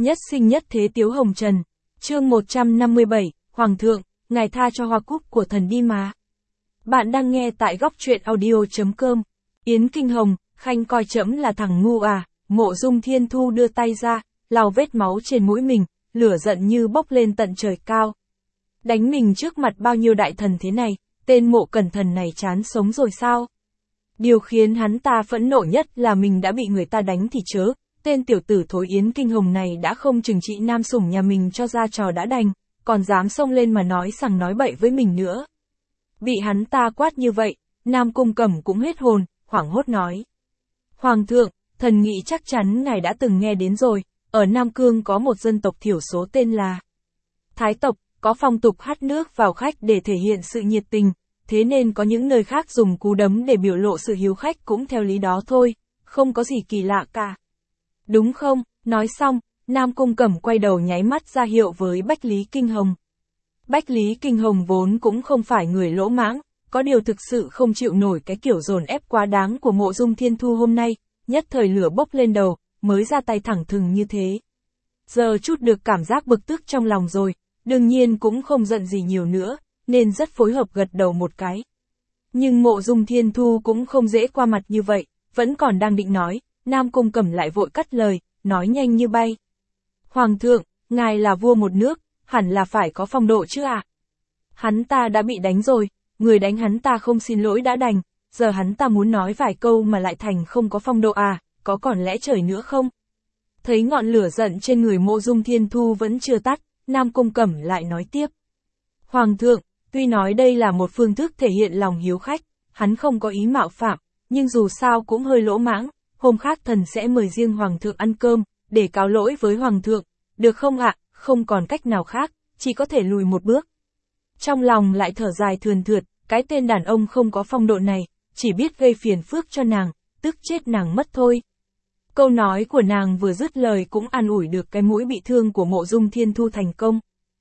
Nhất sinh nhất thế Tiếu Hồng Trần. Chương 157, Hoàng thượng, ngài tha cho hoa cúc của thần đi mà. Bạn đang nghe tại góc truyện audio.com. Yến Kinh Hồng, khanh coi trẫm là thằng ngu à? Mộ Dung Thiên Thu đưa tay ra, lau vết máu trên mũi mình, lửa giận như bốc lên tận trời cao. Đánh mình trước mặt bao nhiêu đại thần thế này, tên Mộ Cẩn Thần này chán sống rồi sao? Điều khiến hắn ta phẫn nộ nhất là mình đã bị người ta đánh thì chớ, tên tiểu tử thối Yến Kinh Hồng này đã không trừng trị nam sủng nhà mình cho ra trò đã đành, còn dám xông lên mà nói sằng nói bậy với mình nữa. Bị hắn ta quát như vậy, Nam Cung Cẩm cũng hết hồn, hoảng hốt nói. Hoàng thượng, thần nghĩ chắc chắn ngài đã từng nghe đến rồi, ở Nam Cương có một dân tộc thiểu số tên là Thái tộc, có phong tục hắt nước vào khách để thể hiện sự nhiệt tình, thế nên có những nơi khác dùng cú đấm để biểu lộ sự hiếu khách cũng theo lý đó thôi, không có gì kỳ lạ cả. Đúng không? Nói xong, Nam Cung Cẩm quay đầu nháy mắt ra hiệu với Bách Lý Kinh Hồng. Bách Lý Kinh Hồng vốn cũng không phải người lỗ mãng, có điều thực sự không chịu nổi cái kiểu dồn ép quá đáng của Mộ Dung Thiên Thu hôm nay, nhất thời lửa bốc lên đầu, mới ra tay thẳng thừng như thế. Giờ chút được cảm giác bực tức trong lòng rồi, đương nhiên cũng không giận gì nhiều nữa, nên rất phối hợp gật đầu một cái. Nhưng Mộ Dung Thiên Thu cũng không dễ qua mặt như vậy, vẫn còn đang định nói, Nam Cung Cẩm lại vội cắt lời, nói nhanh như bay. Hoàng thượng, ngài là vua một nước, hẳn là phải có phong độ chứ ạ? Hắn ta đã bị đánh rồi, người đánh hắn ta không xin lỗi đã đành, giờ hắn ta muốn nói vài câu mà lại thành không có phong độ à, có còn lẽ trời nữa không? Thấy ngọn lửa giận trên người Mộ Dung Thiên Thu vẫn chưa tắt, Nam Cung Cẩm lại nói tiếp. Hoàng thượng, tuy nói đây là một phương thức thể hiện lòng hiếu khách, hắn không có ý mạo phạm, nhưng dù sao cũng hơi lỗ mãng, hôm khác thần sẽ mời riêng Hoàng thượng ăn cơm, để cáo lỗi với Hoàng thượng, được không ạ? Không còn cách nào khác, chỉ có thể lùi một bước. Trong lòng lại thở dài thườn thượt, cái tên đàn ông không có phong độ này, chỉ biết gây phiền phức cho nàng, tức chết nàng mất thôi. Câu nói của nàng vừa dứt lời cũng an ủi được cái mũi bị thương của Mộ Dung Thiên Thu thành công.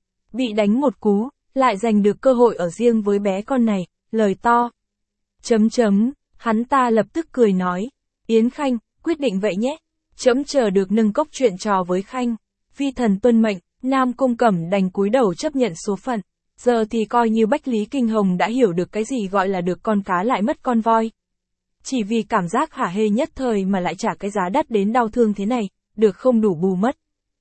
Bị đánh một cú, lại giành được cơ hội ở riêng với bé con này, lời to. Hắn ta lập tức cười nói, Yến Khanh, quyết định vậy nhé, trẫm chờ được nâng cốc chuyện trò với Khanh. Vi thần tuân mệnh, Nam Cung Cẩm đành cúi đầu chấp nhận số phận. Giờ thì coi như Bách Lý Kinh Hồng đã hiểu được cái gì gọi là được con cá lại mất con voi. Chỉ vì cảm giác hả hê nhất thời mà lại trả cái giá đắt đến đau thương thế này, được không đủ bù mất.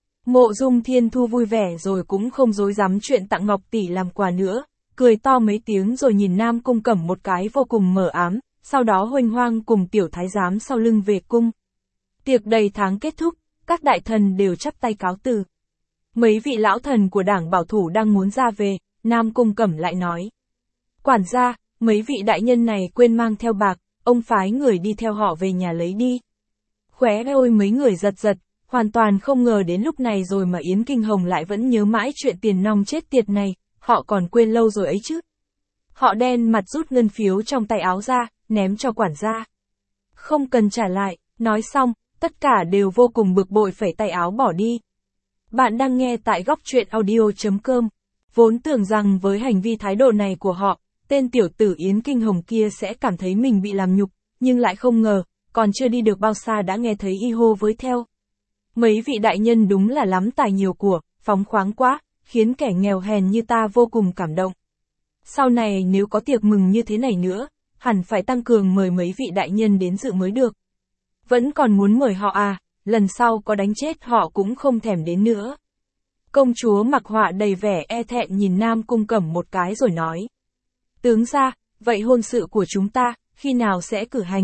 Mộ Dung Thiên Thu vui vẻ rồi cũng không dối dám chuyện tặng Ngọc Tỷ làm quà nữa, cười to mấy tiếng rồi nhìn Nam Cung Cẩm một cái vô cùng mờ ám, sau đó huênh hoang cùng tiểu thái giám sau lưng về cung. Tiệc đầy tháng kết thúc, các đại thần đều chắp tay cáo từ. Mấy vị lão thần của đảng bảo thủ đang muốn ra về, Nam Cung Cẩm lại nói. Quản gia, mấy vị đại nhân này quên mang theo bạc, ông phái người đi theo họ về nhà lấy đi. Khóe ôi mấy người giật giật, hoàn toàn không ngờ đến lúc này rồi mà Yến Kinh Hồng lại vẫn nhớ mãi chuyện tiền nong chết tiệt này, họ còn quên lâu rồi ấy chứ. Họ đen mặt rút ngân phiếu trong tay áo ra, ném cho quản gia. Không cần trả lại, nói xong, tất cả đều vô cùng bực bội phẩy tay áo bỏ đi. Bạn đang nghe tại góc truyện audio.com. Vốn tưởng rằng với hành vi thái độ này của họ, tên tiểu tử Yến Kinh Hồng kia sẽ cảm thấy mình bị làm nhục, nhưng lại không ngờ, còn chưa đi được bao xa đã nghe thấy y hô với theo. Mấy vị đại nhân đúng là lắm tài nhiều của, phóng khoáng quá, khiến kẻ nghèo hèn như ta vô cùng cảm động. Sau này nếu có tiệc mừng như thế này nữa, hẳn phải tăng cường mời mấy vị đại nhân đến dự mới được. Vẫn còn muốn mời họ à, lần sau có đánh chết họ cũng không thèm đến nữa. Công chúa Mặc Họa đầy vẻ e thẹn nhìn Nam Cung Cẩm một cái rồi nói. Tướng gia, vậy hôn sự của chúng ta, khi nào sẽ cử hành?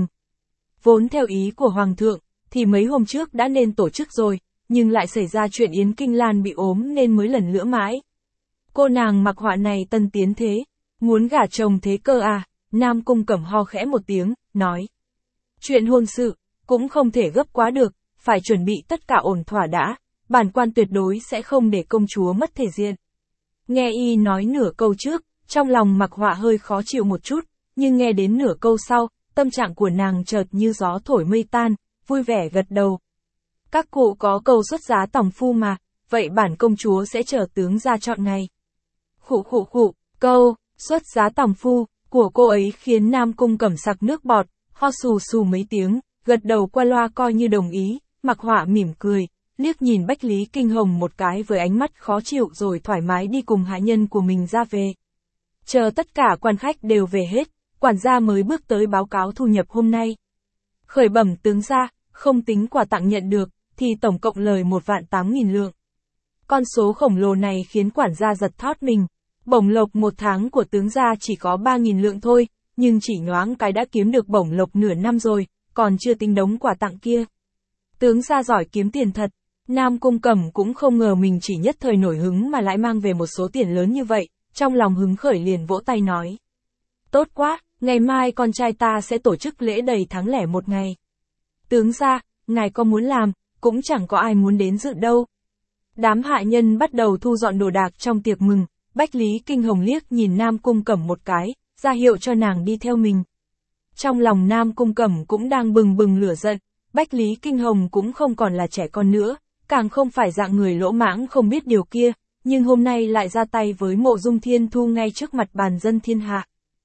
Vốn theo ý của Hoàng thượng, thì mấy hôm trước đã nên tổ chức rồi, nhưng lại xảy ra chuyện Yến Kinh Lan bị ốm nên mới lần lữa mãi. Cô nàng Mặc Họa này tân tiến thế, muốn gả chồng thế cơ à? Nam Cung Cẩm ho khẽ một tiếng, nói. Chuyện hôn sự, cũng không thể gấp quá được, phải chuẩn bị tất cả ổn thỏa đã, bản quan tuyệt đối sẽ không để công chúa mất thể diện. Nghe y nói nửa câu trước, trong lòng Mặc Họa hơi khó chịu một chút, nhưng nghe đến nửa câu sau, tâm trạng của nàng chợt như gió thổi mây tan, vui vẻ gật đầu. Các cụ có câu xuất giá tòng phu mà, vậy bản công chúa sẽ chờ tướng ra chọn ngày. Câu xuất giá tòng phu của cô ấy khiến Nam Cung Cẩm sặc nước bọt, ho sù sù mấy tiếng, gật đầu qua loa coi như đồng ý. Mặc Họa mỉm cười, liếc nhìn Bách Lý Kinh Hồng một cái với ánh mắt khó chịu rồi thoải mái đi cùng hạ nhân của mình ra về. Chờ tất cả quan khách đều về hết, quản gia mới bước tới báo cáo thu nhập hôm nay. Khởi bẩm tướng gia, không tính quà tặng nhận được, thì tổng cộng lời 1.800.000 lượng. Con số khổng lồ này khiến quản gia giật thót mình. Bổng lộc một tháng của tướng gia chỉ có 3.000 lượng thôi, nhưng chỉ nhoáng cái đã kiếm được bổng lộc nửa năm rồi, còn chưa tính đống quà tặng kia. Tướng gia giỏi kiếm tiền thật. Nam Cung Cẩm cũng không ngờ mình chỉ nhất thời nổi hứng mà lại mang về một số tiền lớn như vậy, trong lòng hứng khởi liền vỗ tay nói. Tốt quá, ngày mai con trai ta sẽ tổ chức lễ đầy tháng lẻ một ngày. Tướng gia, ngài có muốn làm, cũng chẳng có ai muốn đến dự đâu. Đám hạ nhân bắt đầu thu dọn đồ đạc trong tiệc mừng, Bách Lý Kinh Hồng liếc nhìn Nam Cung Cẩm một cái, ra hiệu cho nàng đi theo mình. Trong lòng Nam Cung Cẩm cũng đang bừng bừng lửa giận, Bách Lý Kinh Hồng cũng không còn là trẻ con nữa, càng không phải dạng người lỗ mãng không biết điều kia, nhưng hôm nay lại ra tay với Mộ Dung Thiên Thu ngay trước mặt bàn dân thiên hạ.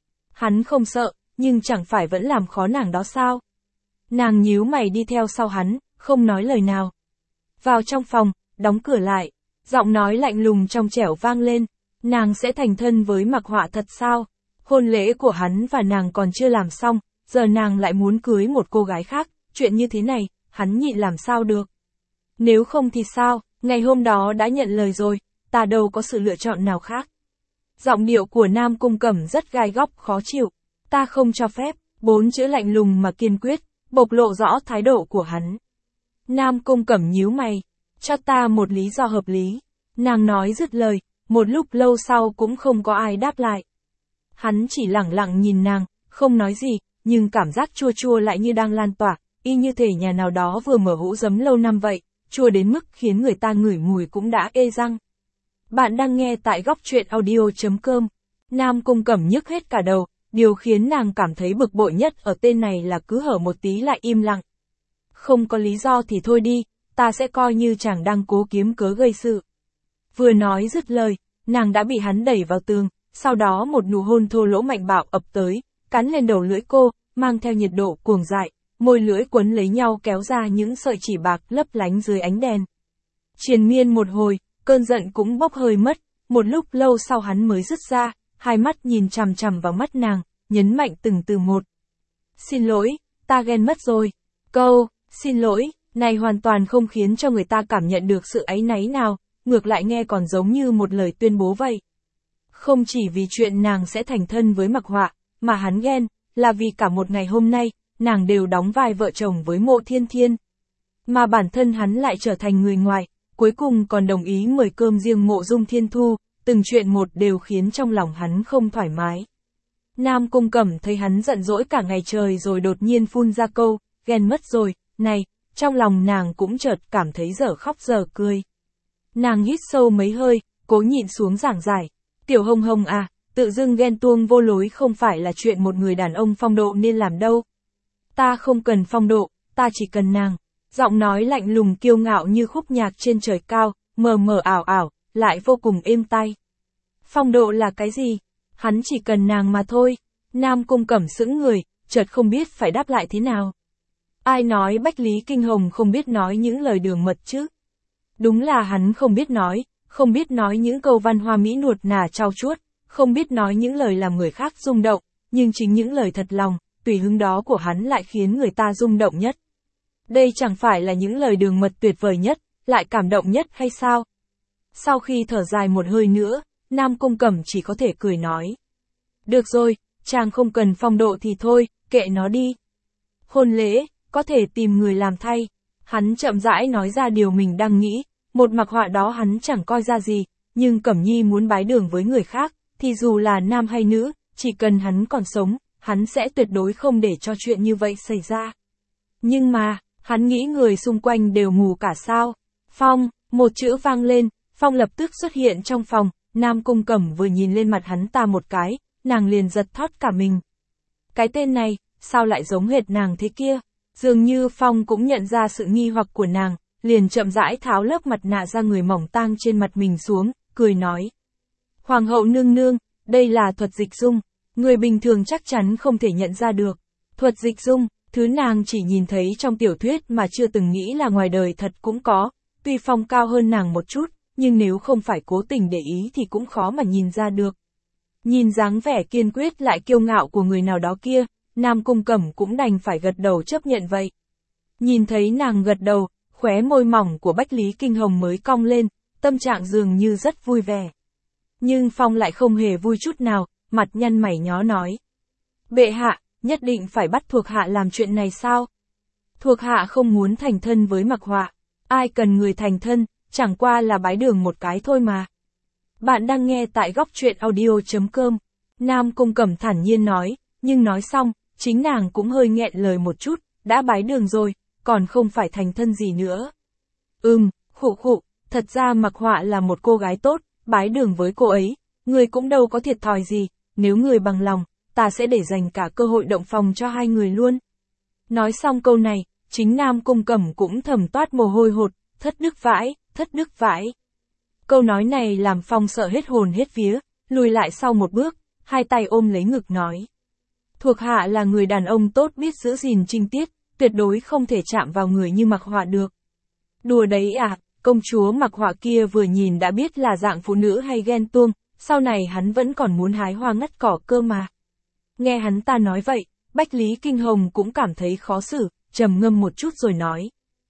Hắn không sợ, nhưng chẳng phải vẫn làm khó nàng đó sao? Nàng nhíu mày đi theo sau hắn, không nói lời nào. Vào trong phòng, đóng cửa lại, giọng nói lạnh lùng trong trẻo vang lên, nàng sẽ thành thân với Mặc Họa thật sao? Hôn lễ của hắn và nàng còn chưa làm xong, giờ nàng lại muốn cưới một cô gái khác, chuyện như thế này, hắn nhịn làm sao được? Nếu không thì sao, ngày hôm đó đã nhận lời rồi, ta đâu có sự lựa chọn nào khác. Giọng điệu của Nam Cung Cẩm rất gai góc khó chịu, ta không cho phép, 4 chữ lạnh lùng mà kiên quyết, bộc lộ rõ thái độ của hắn. Nam Cung Cẩm nhíu mày, cho ta một lý do hợp lý. Nàng nói dứt lời, một lúc lâu sau cũng không có ai đáp lại. Hắn chỉ lẳng lặng nhìn nàng, không nói gì, nhưng cảm giác chua chua lại như đang lan tỏa, y như thể nhà nào đó vừa mở hũ giấm lâu năm vậy, chua đến mức khiến người ta ngửi mùi cũng đã ê răng. Bạn đang nghe tại góc truyện audio.com. Nam Cung Cẩm nhức hết cả đầu, điều khiến nàng cảm thấy bực bội nhất ở tên này là cứ hở một tí lại im lặng. Không có lý do thì thôi đi, ta sẽ coi như chàng đang cố kiếm cớ gây sự. Vừa nói dứt lời, nàng đã bị hắn đẩy vào tường, sau đó một nụ hôn thô lỗ mạnh bạo ập tới, cắn lên đầu lưỡi cô, mang theo nhiệt độ cuồng dại, môi lưỡi quấn lấy nhau kéo ra những sợi chỉ bạc lấp lánh dưới ánh đèn. Triền miên một hồi, cơn giận cũng bốc hơi mất, một lúc lâu sau hắn mới dứt ra, hai mắt nhìn chằm chằm vào mắt nàng, nhấn mạnh từng từ một. Xin lỗi, ta ghen mất rồi. Câu, xin lỗi, này hoàn toàn không khiến cho người ta cảm nhận được sự áy náy nào, ngược lại nghe còn giống như một lời tuyên bố vậy. Không chỉ vì chuyện nàng sẽ thành thân với Mặc Họa, mà hắn ghen, là vì cả một ngày hôm nay, nàng đều đóng vai vợ chồng với Mộ Thiên Thiên. Mà bản thân hắn lại trở thành người ngoài, cuối cùng còn đồng ý mời cơm riêng Mộ Dung Thiên Thu, từng chuyện một đều khiến trong lòng hắn không thoải mái. Nam Cung Cẩm thấy hắn giận dỗi cả ngày trời rồi đột nhiên phun ra câu, ghen mất rồi, này, trong lòng nàng cũng chợt cảm thấy dở khóc dở cười. Nàng hít sâu mấy hơi, cố nhịn xuống giảng giải. Tiểu Hồng Hồng à, tự dưng ghen tuông vô lối không phải là chuyện một người đàn ông phong độ nên làm đâu. Ta không cần phong độ, ta chỉ cần nàng. Giọng nói lạnh lùng kiêu ngạo như khúc nhạc trên trời cao, mờ mờ ảo ảo, lại vô cùng êm tai. Phong độ là cái gì? Hắn chỉ cần nàng mà thôi. Nam Cung Cẩm sững người, chợt không biết phải đáp lại thế nào. Ai nói Bách Lý Kinh Hồng không biết nói những lời đường mật chứ? Đúng là hắn không biết nói những câu văn hoa mỹ nuột nà trau chuốt, không biết nói những lời làm người khác rung động, nhưng chính những lời thật lòng, tùy hứng đó của hắn lại khiến người ta rung động nhất. Đây chẳng phải là những lời đường mật tuyệt vời nhất, lại cảm động nhất hay sao? Sau khi thở dài một hơi nữa, Nam Cung Cẩm chỉ có thể cười nói. Được rồi, chàng không cần phong độ thì thôi, kệ nó đi. Hôn lễ, có thể tìm người làm thay. Hắn chậm rãi nói ra điều mình đang nghĩ, một Mặc Họa đó hắn chẳng coi ra gì, nhưng Cẩm Nhi muốn bái đường với người khác, thì dù là nam hay nữ, chỉ cần hắn còn sống, hắn sẽ tuyệt đối không để cho chuyện như vậy xảy ra. Nhưng mà, hắn nghĩ người xung quanh đều mù cả sao. Phong, một chữ vang lên, Phong lập tức xuất hiện trong phòng, Nam Cung Cẩm vừa nhìn lên mặt hắn ta một cái, nàng liền giật thót cả mình. Cái tên này, sao lại giống hệt nàng thế kia? Dường như Phong cũng nhận ra sự nghi hoặc của nàng, liền chậm rãi tháo lớp mặt nạ ra người mỏng tang trên mặt mình xuống, cười nói. Hoàng hậu nương nương, đây là thuật dịch dung, người bình thường chắc chắn không thể nhận ra được. Thuật dịch dung, thứ nàng chỉ nhìn thấy trong tiểu thuyết mà chưa từng nghĩ là ngoài đời thật cũng có, tuy Phong cao hơn nàng một chút, nhưng nếu không phải cố tình để ý thì cũng khó mà nhìn ra được. Nhìn dáng vẻ kiên quyết lại kiêu ngạo của người nào đó kia, Nam Cung Cẩm cũng đành phải gật đầu chấp nhận vậy. Nhìn thấy nàng gật đầu, khóe môi mỏng của Bách Lý Kinh Hồng mới cong lên, tâm trạng dường như rất vui vẻ. Nhưng Phong lại không hề vui chút nào, mặt nhăn mày nhó nói. Bệ hạ, nhất định phải bắt thuộc hạ làm chuyện này sao? Thuộc hạ không muốn thành thân với Mặc Họa. Ai cần người thành thân, chẳng qua là bái đường một cái thôi mà. Bạn đang nghe tại góc truyện audio.com. Nam Cung Cẩm thản nhiên nói, nhưng nói xong, chính nàng cũng hơi nghẹn lời một chút, đã bái đường rồi, còn không phải thành thân gì nữa. Khụ khụ, thật ra Mặc Họa là một cô gái tốt, bái đường với cô ấy, người cũng đâu có thiệt thòi gì, nếu người bằng lòng, ta sẽ để dành cả cơ hội động phòng cho hai người luôn. Nói xong câu này, chính Nam Cung Cẩm cũng thầm toát mồ hôi hột, thất đức vãi. Câu nói này làm Phong sợ hết hồn hết vía, lùi lại sau một bước, hai tay ôm lấy ngực nói. Thuộc hạ là người đàn ông tốt biết giữ gìn trinh tiết, tuyệt đối không thể chạm vào người như Mặc Họa được. Đùa đấy à, công chúa Mặc Họa kia vừa nhìn đã biết là dạng phụ nữ hay ghen tuông, sau này hắn vẫn còn muốn hái hoa ngắt cỏ cơ mà. Nghe hắn ta nói vậy, Bách Lý Kinh Hồng cũng cảm thấy khó xử, trầm ngâm một chút rồi nói.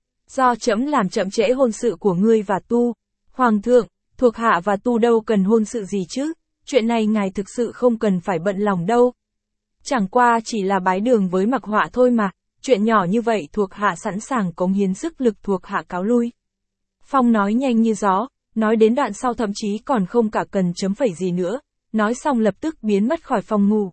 Do trẫm làm chậm trễ hôn sự của ngươi và Tu. Hoàng thượng, thuộc hạ và Tu đâu cần hôn sự gì chứ, chuyện này ngài thực sự không cần phải bận lòng đâu. Chẳng qua chỉ là bái đường với Mặc Họa thôi mà, chuyện nhỏ như vậy thuộc hạ sẵn sàng cống hiến sức lực thuộc hạ cáo lui. Phong nói nhanh như gió, nói đến đoạn sau thậm chí còn không cả cần chấm phẩy gì nữa, nói xong lập tức biến mất khỏi phòng ngủ.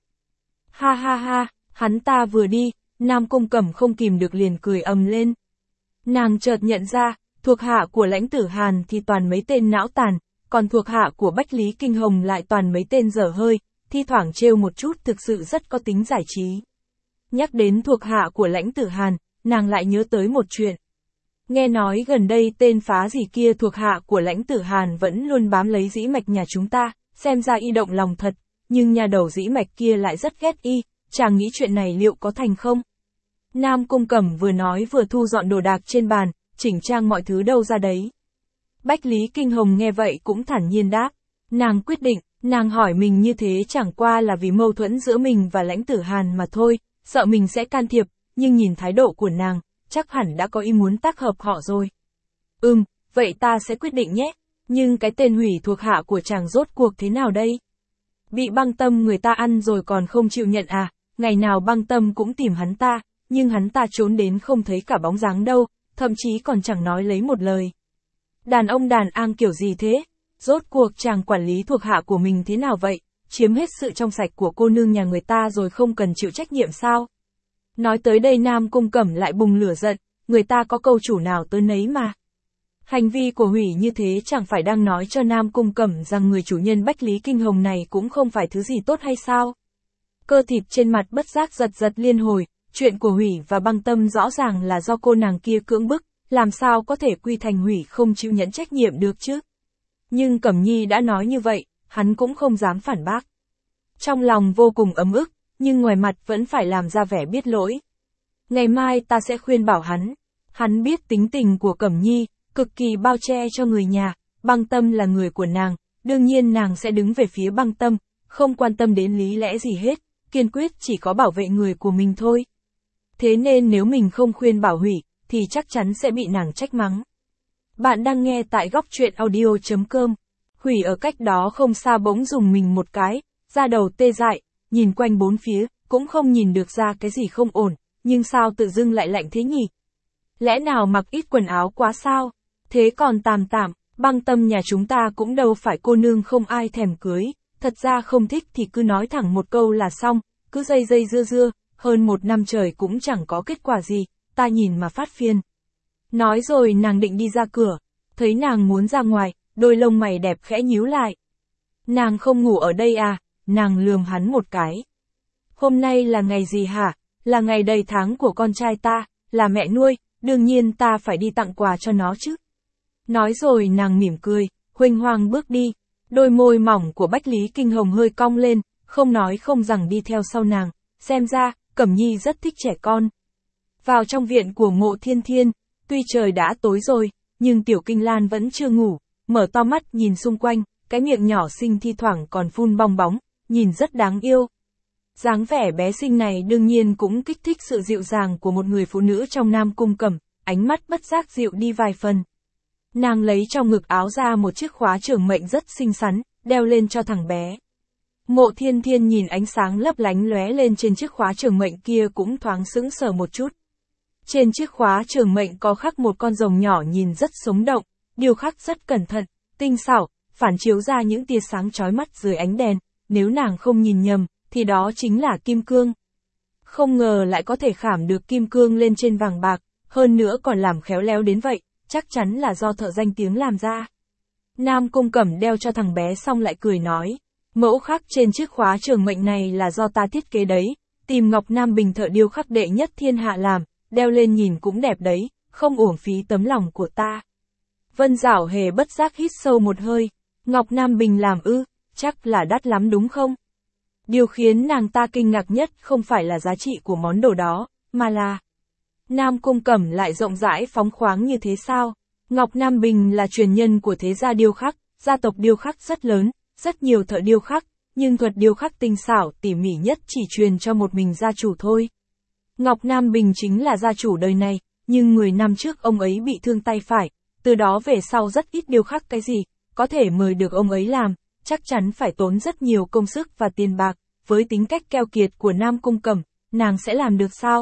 Ha ha ha, hắn ta vừa đi, Nam Cung Cẩm không kìm được liền cười ầm lên. Nàng chợt nhận ra, thuộc hạ của Lãnh Tử Hàn thì toàn mấy tên não tàn, còn thuộc hạ của Bách Lý Kinh Hồng lại toàn mấy tên dở hơi, thi thoảng trêu một chút thực sự rất có tính giải trí. Nhắc đến thuộc hạ của Lãnh Tử Hàn, nàng lại nhớ tới một chuyện. Nghe nói gần đây tên phá gì kia thuộc hạ của Lãnh Tử Hàn vẫn luôn bám lấy dĩ mạch nhà chúng ta, xem ra y động lòng thật, nhưng nhà đầu dĩ mạch kia lại rất ghét y, chàng nghĩ chuyện này liệu có thành không? Nam Cung Cẩm vừa nói vừa thu dọn đồ đạc trên bàn, chỉnh trang mọi thứ đâu ra đấy. Bách Lý Kinh Hồng nghe vậy cũng thản nhiên đáp. Nàng quyết định, nàng hỏi mình như thế chẳng qua là vì mâu thuẫn giữa mình và Lãnh Tử Hàn mà thôi, sợ mình sẽ can thiệp, nhưng nhìn thái độ của nàng, chắc hẳn đã có ý muốn tác hợp họ rồi. Vậy ta sẽ quyết định nhé, nhưng cái tên hủy thuộc hạ của chàng rốt cuộc thế nào đây? Bị Băng Tâm người ta ăn rồi còn không chịu nhận à, ngày nào Băng Tâm cũng tìm hắn ta, nhưng hắn ta trốn đến không thấy cả bóng dáng đâu, thậm chí còn chẳng nói lấy một lời. Đàn ông đàn an kiểu gì thế? Rốt cuộc chàng quản lý thuộc hạ của mình thế nào vậy? Chiếm hết sự trong sạch của cô nương nhà người ta rồi không cần chịu trách nhiệm sao? Nói tới đây Nam Cung Cẩm lại bùng lửa giận, người ta có câu chủ nào tới nấy mà. Hành vi của hủy như thế chẳng phải đang nói cho Nam Cung Cẩm rằng người chủ nhân Bách Lý Kinh Hồng này cũng không phải thứ gì tốt hay sao? Cơ thịt trên mặt bất giác giật giật liên hồi, chuyện của hủy và Băng Tâm rõ ràng là do cô nàng kia cưỡng bức, làm sao có thể quy thành hủy không chịu nhận trách nhiệm được chứ? Nhưng Cẩm Nhi đã nói như vậy, hắn cũng không dám phản bác. Trong lòng vô cùng ấm ức, nhưng ngoài mặt vẫn phải làm ra vẻ biết lỗi. Ngày mai ta sẽ khuyên bảo hắn. Hắn biết tính tình của Cẩm Nhi, cực kỳ bao che cho người nhà, Băng Tâm là người của nàng, đương nhiên nàng sẽ đứng về phía Băng Tâm, không quan tâm đến lý lẽ gì hết, kiên quyết chỉ có bảo vệ người của mình thôi. Thế nên nếu mình không khuyên bảo hủy, thì chắc chắn sẽ bị nàng trách mắng. Bạn đang nghe tại góc truyện audio.com. Hủy ở cách đó không xa bỗng dùng mình một cái, da đầu tê dại, nhìn quanh bốn phía, cũng không nhìn được ra cái gì không ổn, nhưng sao tự dưng lại lạnh thế nhỉ? Lẽ nào mặc ít quần áo quá sao? Thế còn tạm, Băng Tâm nhà chúng ta cũng đâu phải cô nương không ai thèm cưới, thật ra không thích thì cứ nói thẳng một câu là xong, cứ dây dưa, hơn 1 năm trời cũng chẳng có kết quả gì, ta nhìn mà phát phiền. Nói rồi nàng định đi ra cửa, thấy nàng muốn ra ngoài, đôi lông mày đẹp khẽ nhíu lại. Nàng không ngủ ở đây à? Nàng lườm hắn một cái. Hôm nay là ngày gì hả? Là ngày đầy tháng của con trai ta, là mẹ nuôi, đương nhiên ta phải đi tặng quà cho nó chứ. Nói rồi nàng mỉm cười, huênh hoang bước đi, đôi môi mỏng của Bách Lý Kinh Hồng hơi cong lên, không nói không rằng đi theo sau nàng, xem ra, Cẩm Nhi rất thích trẻ con. Vào trong viện của Mộ Thiên Thiên, tuy trời đã tối rồi, nhưng Tiểu Kinh Lan vẫn chưa ngủ, mở to mắt nhìn xung quanh, cái miệng nhỏ xinh thi thoảng còn phun bong bóng, nhìn rất đáng yêu. Dáng vẻ bé xinh này đương nhiên cũng kích thích sự dịu dàng của một người phụ nữ trong Nam Cung Cẩm, ánh mắt bất giác dịu đi vài phần. Nàng lấy trong ngực áo ra một chiếc khóa trưởng mệnh rất xinh xắn, đeo lên cho thằng bé. Mộ Thiên Thiên nhìn ánh sáng lấp lánh lóe lên trên chiếc khóa trưởng mệnh kia cũng thoáng sững sờ một chút. Trên chiếc khóa trưởng mệnh có khắc một con rồng nhỏ nhìn rất sống động, điêu khắc rất cẩn thận, tinh xảo, phản chiếu ra những tia sáng chói mắt dưới ánh đèn, nếu nàng không nhìn nhầm, thì đó chính là kim cương. Không ngờ lại có thể khảm được kim cương lên trên vàng bạc, hơn nữa còn làm khéo léo đến vậy, chắc chắn là do thợ danh tiếng làm ra. Nam Cung Cẩm đeo cho thằng bé xong lại cười nói, mẫu khắc trên chiếc khóa trưởng mệnh này là do ta thiết kế đấy, tìm Ngọc Nam Bình thợ điêu khắc đệ nhất thiên hạ làm, đeo lên nhìn cũng đẹp đấy, không uổng phí tấm lòng của ta. Vân Giảo Hề bất giác hít sâu một hơi, Ngọc Nam Bình làm ư, chắc là đắt lắm đúng không? Điều khiến nàng ta kinh ngạc nhất không phải là giá trị của món đồ đó, mà là Nam Cung Cẩm lại rộng rãi phóng khoáng như thế sao? Ngọc Nam Bình là truyền nhân của thế gia điêu khắc, gia tộc điêu khắc rất lớn, rất nhiều thợ điêu khắc, nhưng thuật điêu khắc tinh xảo tỉ mỉ nhất chỉ truyền cho một mình gia chủ thôi. Ngọc Nam Bình chính là gia chủ đời này, nhưng 10 năm trước ông ấy bị thương tay phải, từ đó về sau rất ít điêu khắc cái gì, có thể mời được ông ấy làm, chắc chắn phải tốn rất nhiều công sức và tiền bạc, với tính cách keo kiệt của Nam Cung Cẩm, nàng sẽ làm được sao?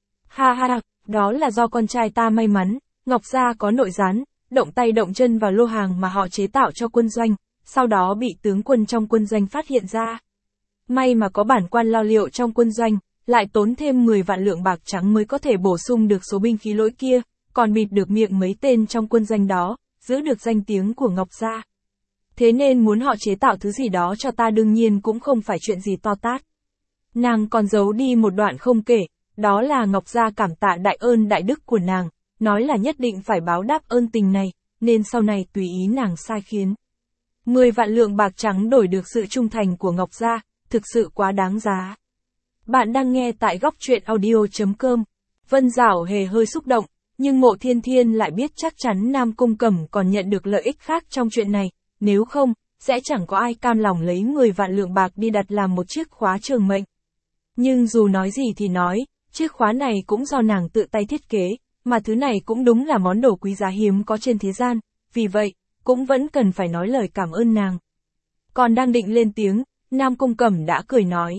Ha ha, đó là do con trai ta may mắn, Ngọc gia có nội gián, động tay động chân vào lô hàng mà họ chế tạo cho quân doanh, sau đó bị tướng quân trong quân doanh phát hiện ra. May mà có bản quan lo liệu trong quân doanh, lại tốn thêm 10 vạn lượng bạc trắng mới có thể bổ sung được số binh khí lỗi kia, còn bịt được miệng mấy tên trong quân doanh đó, giữ được danh tiếng của Ngọc gia. Thế nên muốn họ chế tạo thứ gì đó cho ta đương nhiên cũng không phải chuyện gì to tát. Nàng còn giấu đi một đoạn không kể, đó là Ngọc gia cảm tạ đại ơn đại đức của nàng, nói là nhất định phải báo đáp ơn tình này, nên sau này tùy ý nàng sai khiến. 10 vạn lượng bạc trắng đổi được sự trung thành của Ngọc gia, thực sự quá đáng giá. Bạn đang nghe tại góc truyện audio.com. Vân Giảo Hề hơi xúc động, nhưng Mộ Thiên Thiên lại biết chắc chắn Nam Cung Cẩm còn nhận được lợi ích khác trong chuyện này, nếu không, sẽ chẳng có ai cam lòng lấy 10 vạn lượng bạc đi đặt làm một chiếc khóa trường mệnh. Nhưng dù nói gì thì nói, chiếc khóa này cũng do nàng tự tay thiết kế, mà thứ này cũng đúng là món đồ quý giá hiếm có trên thế gian, vì vậy, cũng vẫn cần phải nói lời cảm ơn nàng. Còn đang định lên tiếng, Nam Cung Cẩm đã cười nói.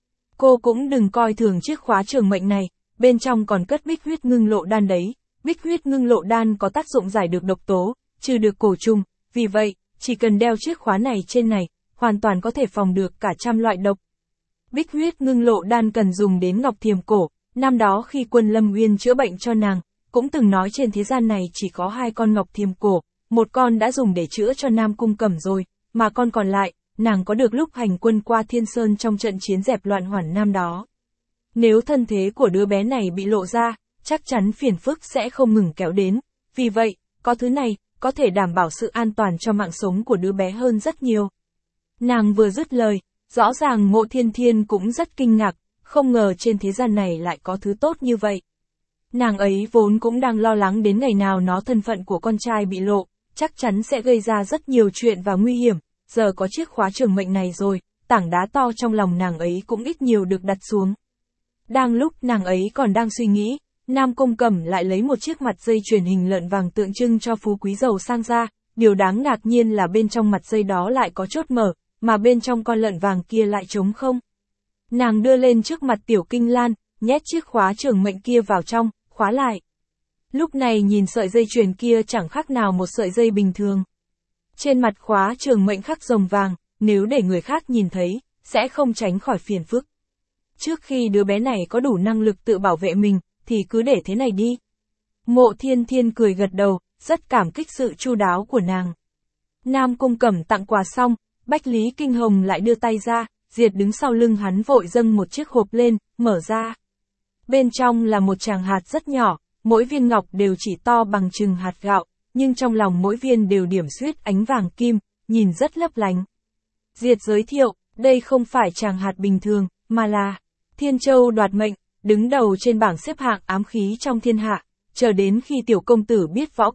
Cô cũng đừng coi thường chiếc khóa trường mệnh này, bên trong còn cất bích huyết ngưng lộ đan đấy, bích huyết ngưng lộ đan có tác dụng giải được độc tố, trừ được cổ trùng, vì vậy, chỉ cần đeo chiếc khóa này trên này, hoàn toàn có thể phòng được cả trăm loại độc. Bích huyết ngưng lộ đan cần dùng đến ngọc thiềm cổ, năm đó khi Quân Lâm Uyên chữa bệnh cho nàng, cũng từng nói trên thế gian này chỉ có 2 con ngọc thiềm cổ, một con đã dùng để chữa cho Nam Cung Cẩm rồi, mà con còn lại, nàng có được lúc hành quân qua Thiên Sơn trong trận chiến dẹp loạn Hoản Nam đó. Nếu thân thế của đứa bé này bị lộ ra, chắc chắn phiền phức sẽ không ngừng kéo đến, vì vậy, có thứ này, có thể đảm bảo sự an toàn cho mạng sống của đứa bé hơn rất nhiều. Nàng vừa dứt lời, rõ ràng Mộ Thiên Thiên cũng rất kinh ngạc, không ngờ trên thế gian này lại có thứ tốt như vậy. Nàng ấy vốn cũng đang lo lắng đến ngày nào nó thân phận của con trai bị lộ, chắc chắn sẽ gây ra rất nhiều chuyện và nguy hiểm, giờ có chiếc khóa trường mệnh này rồi, tảng đá to trong lòng nàng ấy cũng ít nhiều được đặt xuống. Đang lúc nàng ấy còn đang suy nghĩ, Nam Cung Cẩm lại lấy một chiếc mặt dây chuyền hình lợn vàng tượng trưng cho phú quý giàu sang ra, điều đáng ngạc nhiên là bên trong mặt dây đó lại có chốt mở, mà bên trong con lợn vàng kia lại trống không. Nàng đưa lên trước mặt Tiểu Kinh Lan, nhét chiếc khóa trường mệnh kia vào trong, khóa lại. Lúc này nhìn sợi dây chuyền kia chẳng khác nào một sợi dây bình thường. Trên mặt khóa trường mệnh khắc rồng vàng, nếu để người khác nhìn thấy, sẽ không tránh khỏi phiền phức. Trước khi đứa bé này có đủ năng lực tự bảo vệ mình, thì cứ để thế này đi. Mộ Thiên Thiên cười gật đầu, rất cảm kích sự chu đáo của nàng. Nam Cung Cẩm tặng quà xong, Bách Lý Kinh Hồng lại đưa tay ra, Diệt đứng sau lưng hắn vội dâng một chiếc hộp lên, mở ra. Bên trong là một tràng hạt rất nhỏ, mỗi viên ngọc đều chỉ to bằng chừng hạt gạo, nhưng trong lòng mỗi viên đều điểm xuyết ánh vàng kim, nhìn rất lấp lánh. Diệt giới thiệu, đây không phải tràng hạt bình thường, mà là Thiên Châu đoạt mệnh, đứng đầu trên bảng xếp hạng ám khí trong thiên hạ, chờ đến khi tiểu công tử biết võ công,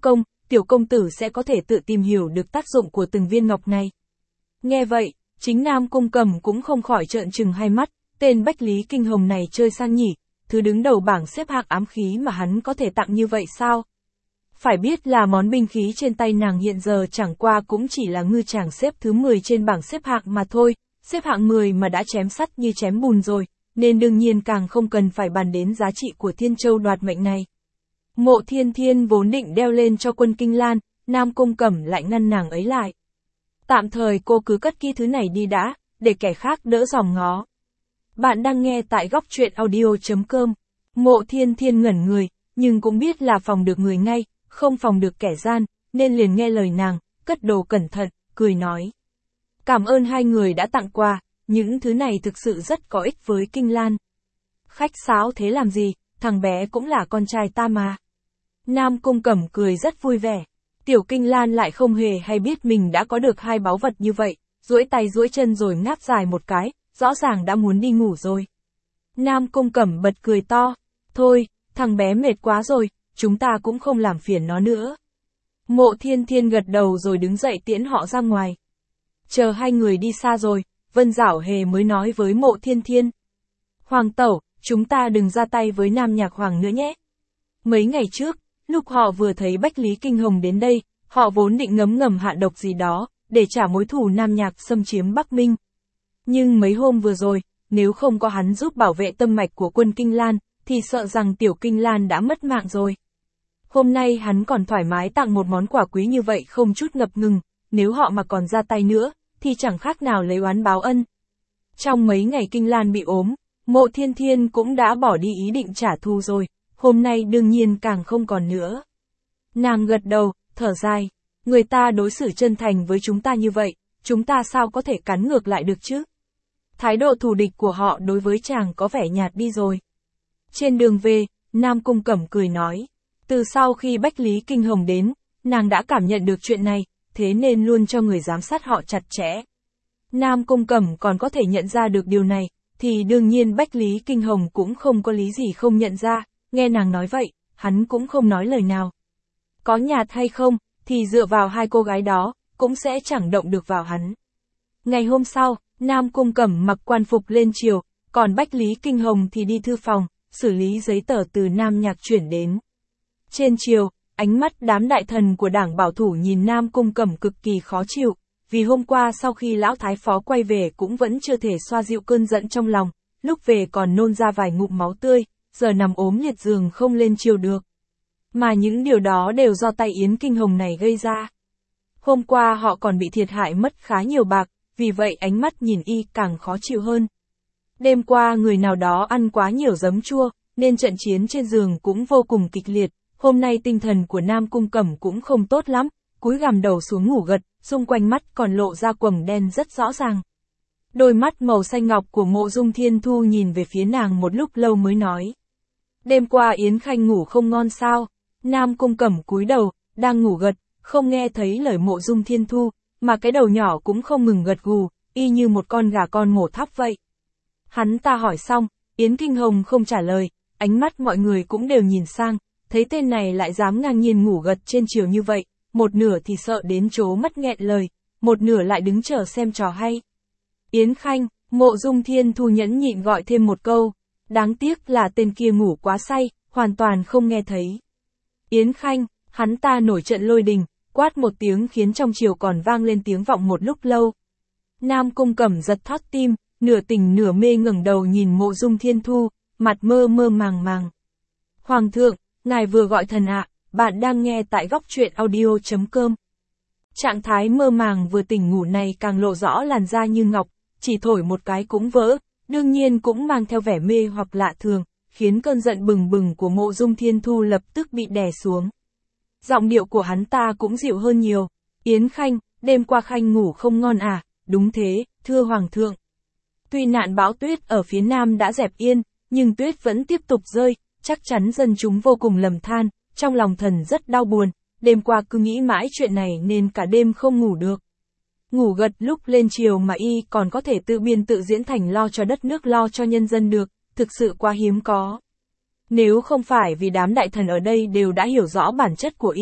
tiểu công tử sẽ có thể tự tìm hiểu được tác dụng của từng viên ngọc này. Nghe vậy, chính Nam Cung Cẩm cũng không khỏi trợn trừng hai mắt, tên Bách Lý Kinh Hồng này chơi sang nhỉ, thứ đứng đầu bảng xếp hạng ám khí mà hắn có thể tặng như vậy sao? Phải biết là món binh khí trên tay nàng hiện giờ chẳng qua cũng chỉ là ngư tràng xếp thứ 10 trên bảng xếp hạng mà thôi, xếp hạng 10 mà đã chém sắt như chém bùn rồi, nên đương nhiên càng không cần phải bàn đến giá trị của Thiên Châu đoạt mệnh này. Mộ Thiên Thiên vốn định đeo lên cho Quân Kinh Lan, Nam Cung Cẩm lại ngăn nàng ấy lại. Tạm thời cô cứ cất kỹ thứ này đi đã, để kẻ khác đỡ dòm ngó. Bạn đang nghe tại góc truyện audio.com. Mộ Thiên Thiên ngẩn người, nhưng cũng biết là phòng được người ngay, không phòng được kẻ gian, nên liền nghe lời nàng, cất đồ cẩn thận, cười nói. Cảm ơn hai người đã tặng quà, những thứ này thực sự rất có ích với Kinh Lan. Khách sáo thế làm gì, thằng bé cũng là con trai ta mà. Nam Cung Cẩm cười rất vui vẻ. Tiểu Kinh Lan lại không hề hay biết mình đã có được hai báu vật như vậy, duỗi tay duỗi chân rồi ngáp dài một cái, rõ ràng đã muốn đi ngủ rồi. Nam Cung Cẩm bật cười to. Thôi, thằng bé mệt quá rồi, chúng ta cũng không làm phiền nó nữa. Mộ Thiên Thiên gật đầu rồi đứng dậy tiễn họ ra ngoài. Chờ hai người đi xa rồi, Vân Giảo Hề mới nói với Mộ Thiên Thiên. Hoàng tẩu, chúng ta đừng ra tay với Nam Nhạc Hoàng nữa nhé. Mấy ngày trước, lúc họ vừa thấy Bách Lý Kinh Hồng đến đây, họ vốn định ngấm ngầm hạ độc gì đó, để trả mối thù Nam Nhạc xâm chiếm Bắc Minh. Nhưng mấy hôm vừa rồi, nếu không có hắn giúp bảo vệ tâm mạch của Quân Kinh Lan, thì sợ rằng Tiểu Kinh Lan đã mất mạng rồi. Hôm nay hắn còn thoải mái tặng một món quà quý như vậy không chút ngập ngừng, nếu họ mà còn ra tay nữa, thì chẳng khác nào lấy oán báo ân. Trong mấy ngày Kinh Lan bị ốm, Mộ Thiên Thiên cũng đã bỏ đi ý định trả thù rồi, hôm nay đương nhiên càng không còn nữa. Nàng gật đầu, thở dài, người ta đối xử chân thành với chúng ta như vậy, chúng ta sao có thể cắn ngược lại được chứ? Thái độ thù địch của họ đối với chàng có vẻ nhạt đi rồi. Trên đường về, Nam Cung Cẩm cười nói, từ sau khi Bách Lý Kinh Hồng đến, nàng đã cảm nhận được chuyện này, thế nên luôn cho người giám sát họ chặt chẽ. Nam Cung Cẩm còn có thể nhận ra được điều này, thì đương nhiên Bách Lý Kinh Hồng cũng không có lý gì không nhận ra, nghe nàng nói vậy, hắn cũng không nói lời nào. Có nhạt hay không, thì dựa vào hai cô gái đó, cũng sẽ chẳng động được vào hắn. Ngày hôm sau, Nam Cung Cẩm mặc quan phục lên triều, còn Bách Lý Kinh Hồng thì đi thư phòng, xử lý giấy tờ từ Nam Nhạc chuyển đến. Trên triều, ánh mắt đám đại thần của đảng bảo thủ nhìn Nam Cung Cẩm cực kỳ khó chịu, vì hôm qua sau khi lão thái phó quay về cũng vẫn chưa thể xoa dịu cơn giận trong lòng, lúc về còn nôn ra vài ngụm máu tươi, giờ nằm ốm liệt giường không lên triều được. Mà những điều đó đều do tay Yến Kinh Hồng này gây ra. Hôm qua họ còn bị thiệt hại mất khá nhiều bạc, vì vậy ánh mắt nhìn y càng khó chịu hơn. Đêm qua người nào đó ăn quá nhiều giấm chua, nên trận chiến trên giường cũng vô cùng kịch liệt, hôm nay tinh thần của Nam Cung Cẩm cũng không tốt lắm, cúi gằm đầu xuống ngủ gật, xung quanh mắt còn lộ ra quầng đen rất rõ ràng. Đôi mắt màu xanh ngọc của Mộ Dung Thiên Thu nhìn về phía nàng một lúc lâu mới nói. Đêm qua Yến Khanh ngủ không ngon sao? Nam Cung Cẩm cúi đầu, đang ngủ gật, không nghe thấy lời Mộ Dung Thiên Thu, mà cái đầu nhỏ cũng không ngừng gật gù, y như một con gà con mổ thóc vậy. Hắn ta hỏi xong, Yến Kinh Hồng không trả lời, ánh mắt mọi người cũng đều nhìn sang, thấy tên này lại dám ngang nhiên ngủ gật trên chiều như vậy, một nửa thì sợ đến trố mắt nghẹn lời, một nửa lại đứng chờ xem trò hay. Yến Khanh, Mộ Dung Thiên Thu nhẫn nhịn gọi thêm một câu, đáng tiếc là tên kia ngủ quá say, hoàn toàn không nghe thấy. Yến Khanh, hắn ta nổi trận lôi đình, quát một tiếng khiến trong triều còn vang lên tiếng vọng một lúc lâu. Nam Cung Cẩm giật thót tim, nửa tỉnh nửa mê ngẩng đầu nhìn Mộ Dung Thiên Thu, mặt mơ mơ màng màng. Hoàng thượng, ngài vừa gọi thần ạ, bạn đang nghe tại góc truyện audio.com. Trạng thái mơ màng vừa tỉnh ngủ này càng lộ rõ làn da như ngọc, chỉ thổi một cái cũng vỡ, đương nhiên cũng mang theo vẻ mê hoặc lạ thường, khiến cơn giận bừng bừng của Mộ Dung Thiên Thu lập tức bị đè xuống. Giọng điệu của hắn ta cũng dịu hơn nhiều. Yến Khanh, đêm qua Khanh ngủ không ngon à? Đúng thế, thưa Hoàng thượng. Tuy nạn bão tuyết ở phía Nam đã dẹp yên, nhưng tuyết vẫn tiếp tục rơi, chắc chắn dân chúng vô cùng lầm than, trong lòng thần rất đau buồn, đêm qua cứ nghĩ mãi chuyện này nên cả đêm không ngủ được. Ngủ gật lúc lên triều mà y còn có thể tự biên tự diễn thành lo cho đất nước lo cho nhân dân được, thực sự quá hiếm có. Nếu không phải vì đám đại thần ở đây đều đã hiểu rõ bản chất của y,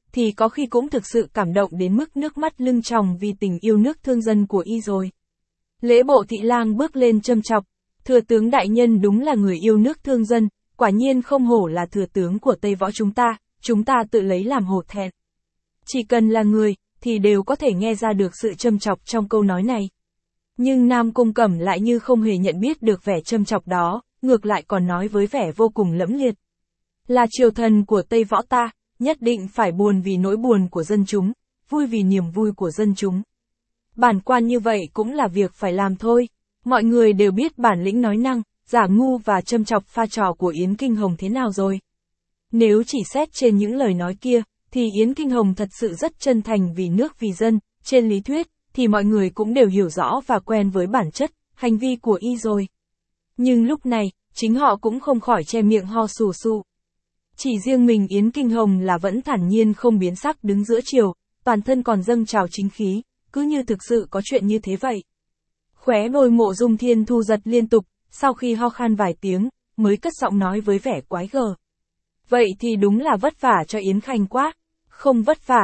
thì có khi cũng thực sự cảm động đến mức nước mắt lưng tròng vì tình yêu nước thương dân của y rồi. Lễ Bộ Thị Lang bước lên châm chọc, thừa tướng đại nhân đúng là người yêu nước thương dân, quả nhiên không hổ là thừa tướng của Tây Võ chúng ta tự lấy làm hổ thẹn. Chỉ cần là người, thì đều có thể nghe ra được sự châm chọc trong câu nói này. Nhưng Nam Cung Cẩm lại như không hề nhận biết được vẻ châm chọc đó, ngược lại còn nói với vẻ vô cùng lẫm liệt. Là triều thần của Tây Võ ta, nhất định phải buồn vì nỗi buồn của dân chúng, vui vì niềm vui của dân chúng. Bản quan như vậy cũng là việc phải làm thôi. Mọi người đều biết bản lĩnh nói năng, giả ngu và châm chọc pha trò của Yến Kinh Hồng thế nào rồi. Nếu chỉ xét trên những lời nói kia, thì Yến Kinh Hồng thật sự rất chân thành vì nước vì dân, trên lý thuyết, thì mọi người cũng đều hiểu rõ và quen với bản chất, hành vi của y rồi. Nhưng lúc này, chính họ cũng không khỏi che miệng ho sù sụ. Chỉ riêng mình Yến Kinh Hồng là vẫn thản nhiên không biến sắc đứng giữa triều, toàn thân còn dâng trào chính khí, cứ như thực sự có chuyện như thế vậy. Khóe môi Mộ Dung Thiên Thu giật liên tục, sau khi ho khan vài tiếng, mới cất giọng nói với vẻ quái gở. Vậy thì đúng là vất vả cho Yến Khanh quá. Không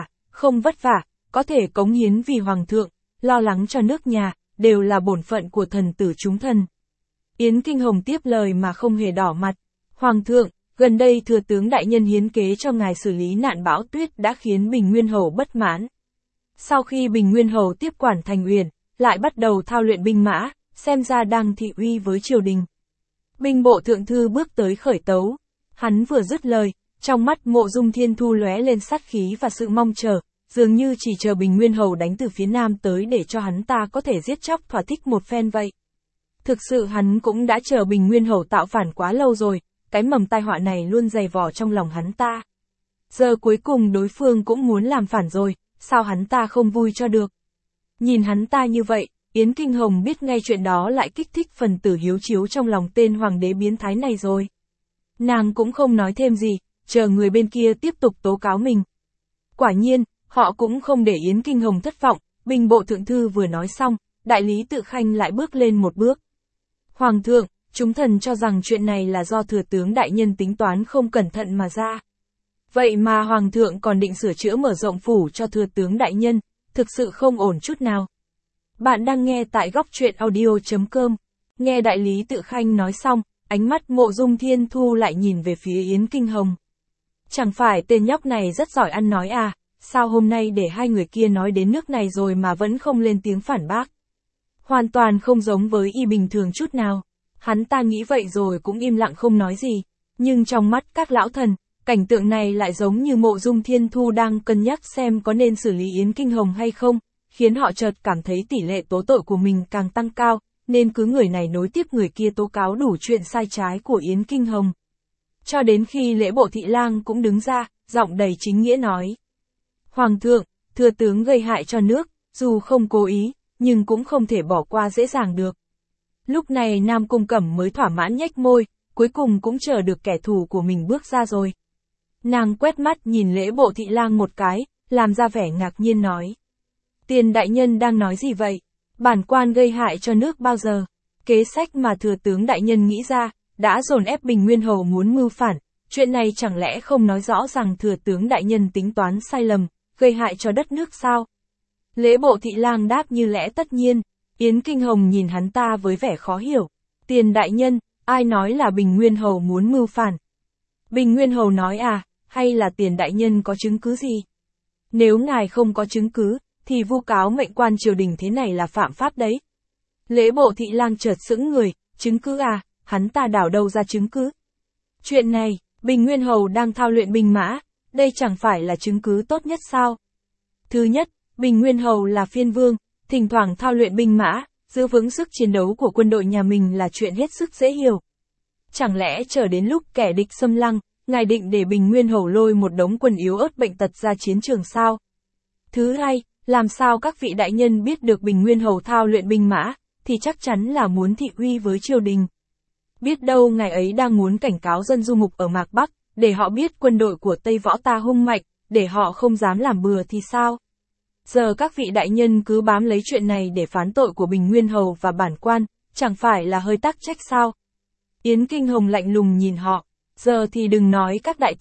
vất vả, có thể cống hiến vì Hoàng thượng, lo lắng cho nước nhà, đều là bổn phận của thần tử chúng thần. Yến Kinh Hồng tiếp lời mà không hề đỏ mặt. Hoàng thượng, gần đây thừa tướng đại nhân hiến kế cho ngài xử lý nạn bão tuyết đã khiến Bình Nguyên Hầu bất mãn. Sau khi Bình Nguyên Hầu tiếp quản Thành Uyển, lại bắt đầu thao luyện binh mã, xem ra đang thị uy với triều đình. Binh bộ thượng thư bước tới khởi tấu. Hắn vừa dứt lời, trong mắt Mộ Dung Thiên Thu lóe lên sát khí và sự mong chờ, dường như chỉ chờ Bình Nguyên Hầu đánh từ phía nam tới để cho hắn ta có thể giết chóc thỏa thích một phen vậy. Thực sự hắn cũng đã chờ Bình Nguyên Hầu tạo phản quá lâu rồi, cái mầm tai họa này luôn dày vò trong lòng hắn ta. Giờ cuối cùng đối phương cũng muốn làm phản rồi, sao hắn ta không vui cho được. Nhìn hắn ta như vậy, Yến Kinh Hồng biết ngay chuyện đó lại kích thích phần tử hiếu chiếu trong lòng tên hoàng đế biến thái này rồi. Nàng cũng không nói thêm gì, chờ người bên kia tiếp tục tố cáo mình. Quả nhiên, họ cũng không để Yến Kinh Hồng thất vọng, Binh bộ thượng thư vừa nói xong, đại lý Tự Khanh lại bước lên một bước. Hoàng thượng, chúng thần cho rằng chuyện này là do thừa tướng đại nhân tính toán không cẩn thận mà ra. Vậy mà Hoàng thượng còn định sửa chữa mở rộng phủ cho thừa tướng đại nhân, thực sự không ổn chút nào. Bạn đang nghe tại góc truyện audio.com. Nghe đại lý Tự Khanh nói xong, ánh mắt Mộ Dung Thiên Thu lại nhìn về phía Yến Kinh Hồng. Chẳng phải tên nhóc này rất giỏi ăn nói à, sao hôm nay để hai người kia nói đến nước này rồi mà vẫn không lên tiếng phản bác. Hoàn toàn không giống với y bình thường chút nào. Hắn ta nghĩ vậy rồi cũng im lặng không nói gì. Nhưng trong mắt các lão thần, cảnh tượng này lại giống như Mộ Dung Thiên Thu đang cân nhắc xem có nên xử lý Yến Kinh Hồng hay không, khiến họ chợt cảm thấy tỷ lệ tố tội của mình càng tăng cao, nên cứ người này nối tiếp người kia tố cáo đủ chuyện sai trái của Yến Kinh Hồng. Cho đến khi Lễ Bộ Thị Lang cũng đứng ra, giọng đầy chính nghĩa nói. Hoàng thượng, thừa tướng gây hại cho nước, dù không cố ý, nhưng cũng không thể bỏ qua dễ dàng được. Lúc này Nam Cung Cẩm mới thỏa mãn nhếch môi, cuối cùng cũng chờ được kẻ thù của mình bước ra rồi. Nàng quét mắt nhìn Lễ Bộ Thị Lang một cái, làm ra vẻ ngạc nhiên nói. Tiền đại nhân đang nói gì vậy? Bản quan gây hại cho nước bao giờ? Kế sách mà thừa tướng đại nhân nghĩ ra, đã dồn ép Bình Nguyên Hầu muốn mưu phản, chuyện này chẳng lẽ không nói rõ rằng thừa tướng đại nhân tính toán sai lầm, gây hại cho đất nước sao? Lễ Bộ Thị Lang đáp như lẽ tất nhiên. Yến Kinh Hồng nhìn hắn ta với vẻ khó hiểu. Tiền đại nhân, ai nói là Bình Nguyên Hầu muốn mưu phản? Bình Nguyên Hầu nói à, hay là tiền đại nhân có chứng cứ gì? Nếu ngài không có chứng cứ, thì vu cáo mệnh quan triều đình thế này là phạm pháp đấy. Lễ Bộ Thị Lang chợt sững người, chứng cứ à, hắn ta đảo đâu ra chứng cứ? Chuyện này, Bình Nguyên Hầu đang thao luyện binh mã, đây chẳng phải là chứng cứ tốt nhất sao? Thứ nhất, Bình Nguyên Hầu là phiên vương, thỉnh thoảng thao luyện binh mã, giữ vững sức chiến đấu của quân đội nhà mình là chuyện hết sức dễ hiểu. Chẳng lẽ chờ đến lúc kẻ địch xâm lăng, ngài định để Bình Nguyên Hầu lôi một đống quân yếu ớt bệnh tật ra chiến trường sao? Thứ hai, làm sao các vị đại nhân biết được Bình Nguyên Hầu thao luyện binh mã, thì chắc chắn là muốn thị uy với triều đình. Biết đâu ngài ấy đang muốn cảnh cáo dân du mục ở Mạc Bắc, để họ biết quân đội của Tây Võ ta hung mạnh, để họ không dám làm bừa thì sao? Giờ các vị đại nhân cứ bám lấy chuyện này để phán tội của Bình Nguyên Hầu và bản quan, chẳng phải là hơi tắc trách sao? Yến Kinh Hồng lạnh lùng nhìn họ, giờ thì đừng nói các đại thần,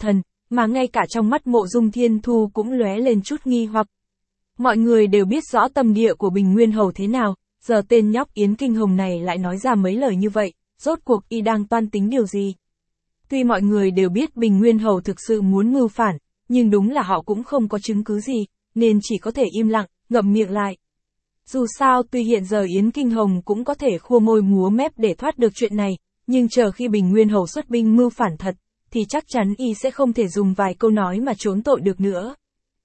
mà ngay cả trong mắt Mộ Dung Thiên Thu cũng lóe lên chút nghi hoặc. Mọi người đều biết rõ tâm địa của Bình Nguyên Hầu thế nào, giờ tên nhóc Yến Kinh Hồng này lại nói ra mấy lời như vậy, rốt cuộc y đang toan tính điều gì? Tuy mọi người đều biết Bình Nguyên Hầu thực sự muốn mưu phản, nhưng đúng là họ cũng không có chứng cứ gì, nên chỉ có thể im lặng, ngậm miệng lại. Dù sao tuy hiện giờ Yến Kinh Hồng cũng có thể khua môi múa mép để thoát được chuyện này, nhưng chờ khi Bình Nguyên Hầu xuất binh mưu phản thật, thì chắc chắn y sẽ không thể dùng vài câu nói mà trốn tội được nữa.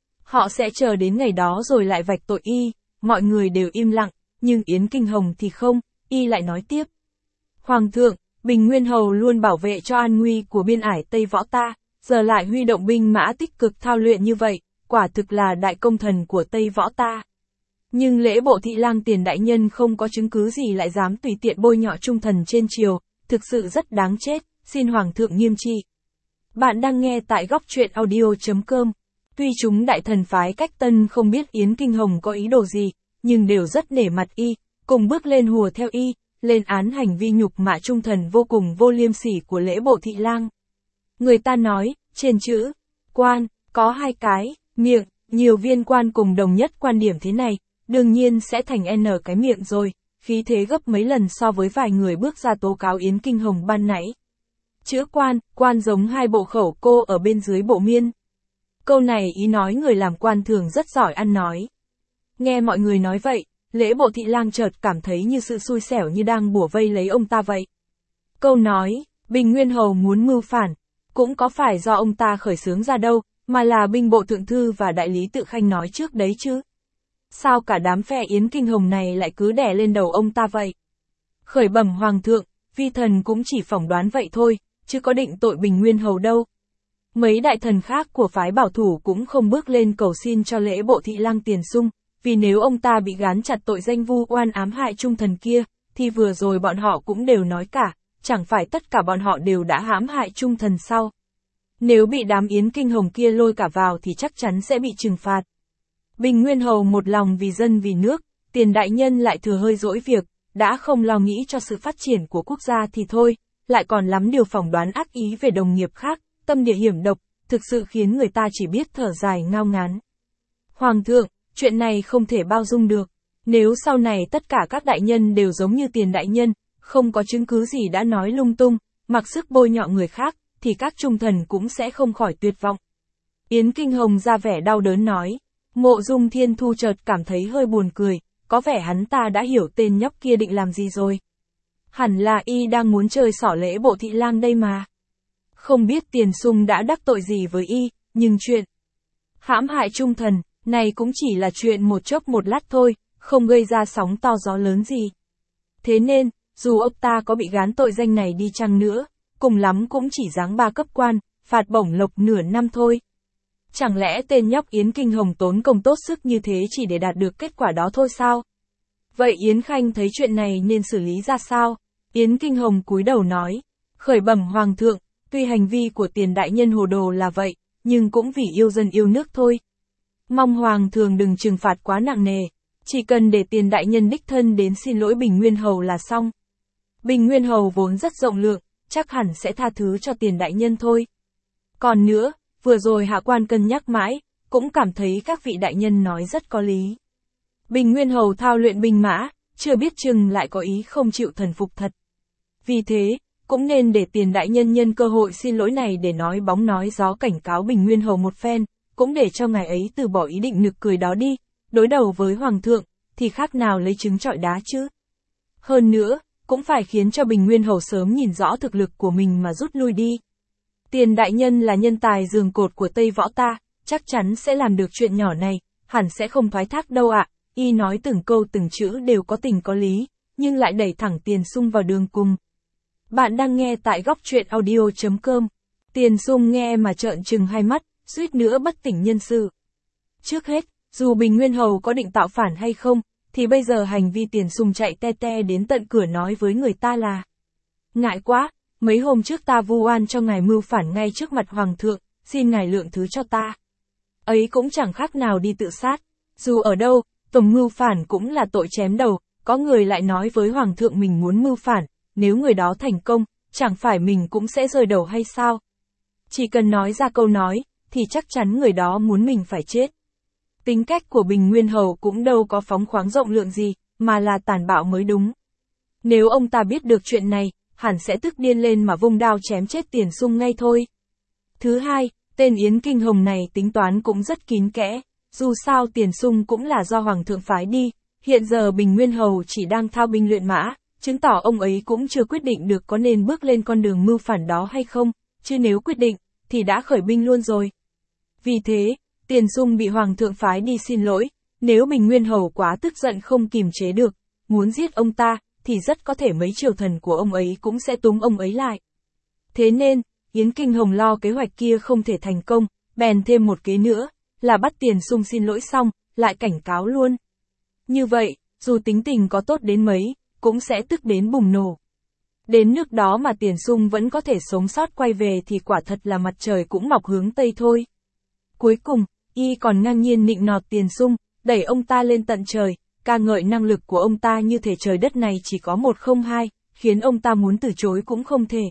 Họ sẽ chờ đến ngày đó rồi lại vạch tội y, mọi người đều im lặng, nhưng Yến Kinh Hồng thì không, y lại nói tiếp. Hoàng thượng, Bình Nguyên Hầu luôn bảo vệ cho an nguy của biên ải Tây Võ ta, giờ lại huy động binh mã tích cực thao luyện như vậy, quả thực là đại công thần của Tây Võ ta. Nhưng lễ bộ thị lang Tiền đại nhân không có chứng cứ gì lại dám tùy tiện bôi nhọ trung thần trên triều, thực sự rất đáng chết, xin Hoàng thượng nghiêm trị. Bạn đang nghe tại góc truyện audio.com. Tuy chúng đại thần phái Cách Tân không biết Yến Kinh Hồng có ý đồ gì, nhưng đều rất nể mặt y, cùng bước lên hùa theo y, lên án hành vi nhục mạ trung thần vô cùng vô liêm sỉ của lễ bộ thị lang. Người ta nói, trên chữ quan, có hai cái miệng, nhiều viên quan cùng đồng nhất quan điểm thế này, đương nhiên sẽ thành N cái miệng rồi, khí thế gấp mấy lần so với vài người bước ra tố cáo Yến Kinh Hồng ban nãy. Chữ quan giống hai bộ khẩu cô ở bên dưới bộ miên. Câu này ý nói người làm quan thường rất giỏi ăn nói. Nghe mọi người nói vậy, lễ bộ thị lang chợt cảm thấy như sự xui xẻo như đang bủa vây lấy ông ta vậy. Câu nói, Bình Nguyên Hầu muốn mưu phản, cũng có phải do ông ta khởi xướng ra đâu, mà là binh bộ thượng thư và đại lý Tự Khanh nói trước đấy chứ. Sao cả đám phe Yến Kinh Hồng này lại cứ đè lên đầu ông ta vậy? Khởi bẩm Hoàng thượng, vi thần cũng chỉ phỏng đoán vậy thôi, chứ có định tội Bình Nguyên Hầu đâu. Mấy đại thần khác của phái bảo thủ cũng không bước lên cầu xin cho lễ bộ thị lang Tiền Sung, vì nếu ông ta bị gán chặt tội danh vu oan ám hại trung thần kia, thì vừa rồi bọn họ cũng đều nói cả, chẳng phải tất cả bọn họ đều đã hãm hại trung thần sao? Nếu bị đám Yến Kinh Hồng kia lôi cả vào thì chắc chắn sẽ bị trừng phạt. Bình Nguyên Hầu một lòng vì dân vì nước, Tiền đại nhân lại thừa hơi dỗi việc, đã không lo nghĩ cho sự phát triển của quốc gia thì thôi, lại còn lắm điều phỏng đoán ác ý về đồng nghiệp khác, tâm địa hiểm độc, thực sự khiến người ta chỉ biết thở dài ngao ngán. Hoàng thượng, chuyện này không thể bao dung được. Nếu sau này tất cả các đại nhân đều giống như Tiền đại nhân, không có chứng cứ gì đã nói lung tung, mặc sức bôi nhọ người khác, thì các trung thần cũng sẽ không khỏi tuyệt vọng. Yến Kinh Hồng ra vẻ đau đớn nói. Mộ Dung Thiên Thu chợt cảm thấy hơi buồn cười, có vẻ hắn ta đã hiểu tên nhóc kia định làm gì rồi. Hẳn là y đang muốn chơi xỏ lễ bộ thị lang đây mà. Không biết Tiền Sung đã đắc tội gì với y, nhưng chuyện hãm hại trung thần, này cũng chỉ là chuyện một chốc một lát thôi, không gây ra sóng to gió lớn gì. Thế nên, dù ông ta có bị gán tội danh này đi chăng nữa, cùng lắm cũng chỉ giáng 3 cấp quan, phạt bổng lộc nửa năm thôi. Chẳng lẽ tên nhóc Yến Kinh Hồng tốn công tốt sức như thế chỉ để đạt được kết quả đó thôi sao? Vậy Yến Khanh thấy chuyện này nên xử lý ra sao? Yến Kinh Hồng cúi đầu nói, khởi bẩm Hoàng thượng, tuy hành vi của Tiền đại nhân hồ đồ là vậy, nhưng cũng vì yêu dân yêu nước thôi. Mong Hoàng thượng đừng trừng phạt quá nặng nề, chỉ cần để Tiền đại nhân đích thân đến xin lỗi Bình Nguyên Hầu là xong. Bình Nguyên Hầu vốn rất rộng lượng, chắc hẳn sẽ tha thứ cho Tiền đại nhân thôi. Còn nữa, vừa rồi hạ quan cân nhắc mãi, cũng cảm thấy các vị đại nhân nói rất có lý. Bình Nguyên Hầu thao luyện binh mã, chưa biết chừng lại có ý không chịu thần phục thật. Vì thế, cũng nên để Tiền đại nhân nhân cơ hội xin lỗi này để nói bóng nói gió cảnh cáo Bình Nguyên Hầu một phen, cũng để cho ngài ấy từ bỏ ý định nực cười đó đi, đối đầu với Hoàng thượng, thì khác nào lấy trứng trọi đá chứ. Hơn nữa, cũng phải khiến cho Bình Nguyên Hầu sớm nhìn rõ thực lực của mình mà rút lui đi. Tiền đại nhân là nhân tài giường cột của Tây Võ ta, chắc chắn sẽ làm được chuyện nhỏ này, hẳn sẽ không thoái thác đâu ạ. Y nói từng câu từng chữ đều có tình có lý, nhưng lại đẩy thẳng Tiền Sung vào đường cùng. Bạn đang nghe tại góc truyện audio.com. Tiền Sung nghe mà trợn trừng hai mắt, suýt nữa bất tỉnh nhân sự. Trước hết, dù Bình Nguyên Hầu có định tạo phản hay không, thì bây giờ hành vi Tiền Sung chạy te te đến tận cửa nói với người ta là ngại quá, mấy hôm trước ta vu oan cho ngài mưu phản ngay trước mặt Hoàng thượng, xin ngài lượng thứ cho ta. Ấy cũng chẳng khác nào đi tự sát, dù ở đâu, tổng mưu phản cũng là tội chém đầu, có người lại nói với Hoàng thượng mình muốn mưu phản, nếu người đó thành công, chẳng phải mình cũng sẽ rơi đầu hay sao? chỉ cần nói ra câu nói, thì chắc chắn người đó muốn mình phải chết. Tính cách của Bình Nguyên Hầu cũng đâu có phóng khoáng rộng lượng gì, mà là tàn bạo mới đúng. Nếu ông ta biết được chuyện này, hẳn sẽ tức điên lên mà vung đao chém chết Tiền Sung ngay thôi. Thứ hai, tên Yến Kinh Hồng này tính toán cũng rất kín kẽ, dù sao Tiền Sung cũng là do Hoàng thượng phái đi, hiện giờ Bình Nguyên Hầu chỉ đang thao binh luyện mã, chứng tỏ ông ấy cũng chưa quyết định được có nên bước lên con đường mưu phản đó hay không, chứ nếu quyết định, thì đã khởi binh luôn rồi. Vì thế, Tiền Sung bị Hoàng thượng phái đi xin lỗi, nếu Bình Nguyên Hầu quá tức giận không kìm chế được, muốn giết ông ta, thì rất có thể mấy triều thần của ông ấy cũng sẽ túm ông ấy lại. Thế nên, Yến Kinh Hồng lo kế hoạch kia không thể thành công, bèn thêm một kế nữa, là bắt Tiền Sung xin lỗi xong, lại cảnh cáo luôn. Như vậy, dù tính tình có tốt đến mấy, cũng sẽ tức đến bùng nổ. Đến nước đó mà Tiền Sung vẫn có thể sống sót quay về thì quả thật là mặt trời cũng mọc hướng Tây thôi. Cuối cùng, y còn ngang nhiên nịnh nọt Tiền Sung, đẩy ông ta lên tận trời, ca ngợi năng lực của ông ta như thể trời đất này chỉ có một không hai, khiến ông ta muốn từ chối cũng không thể.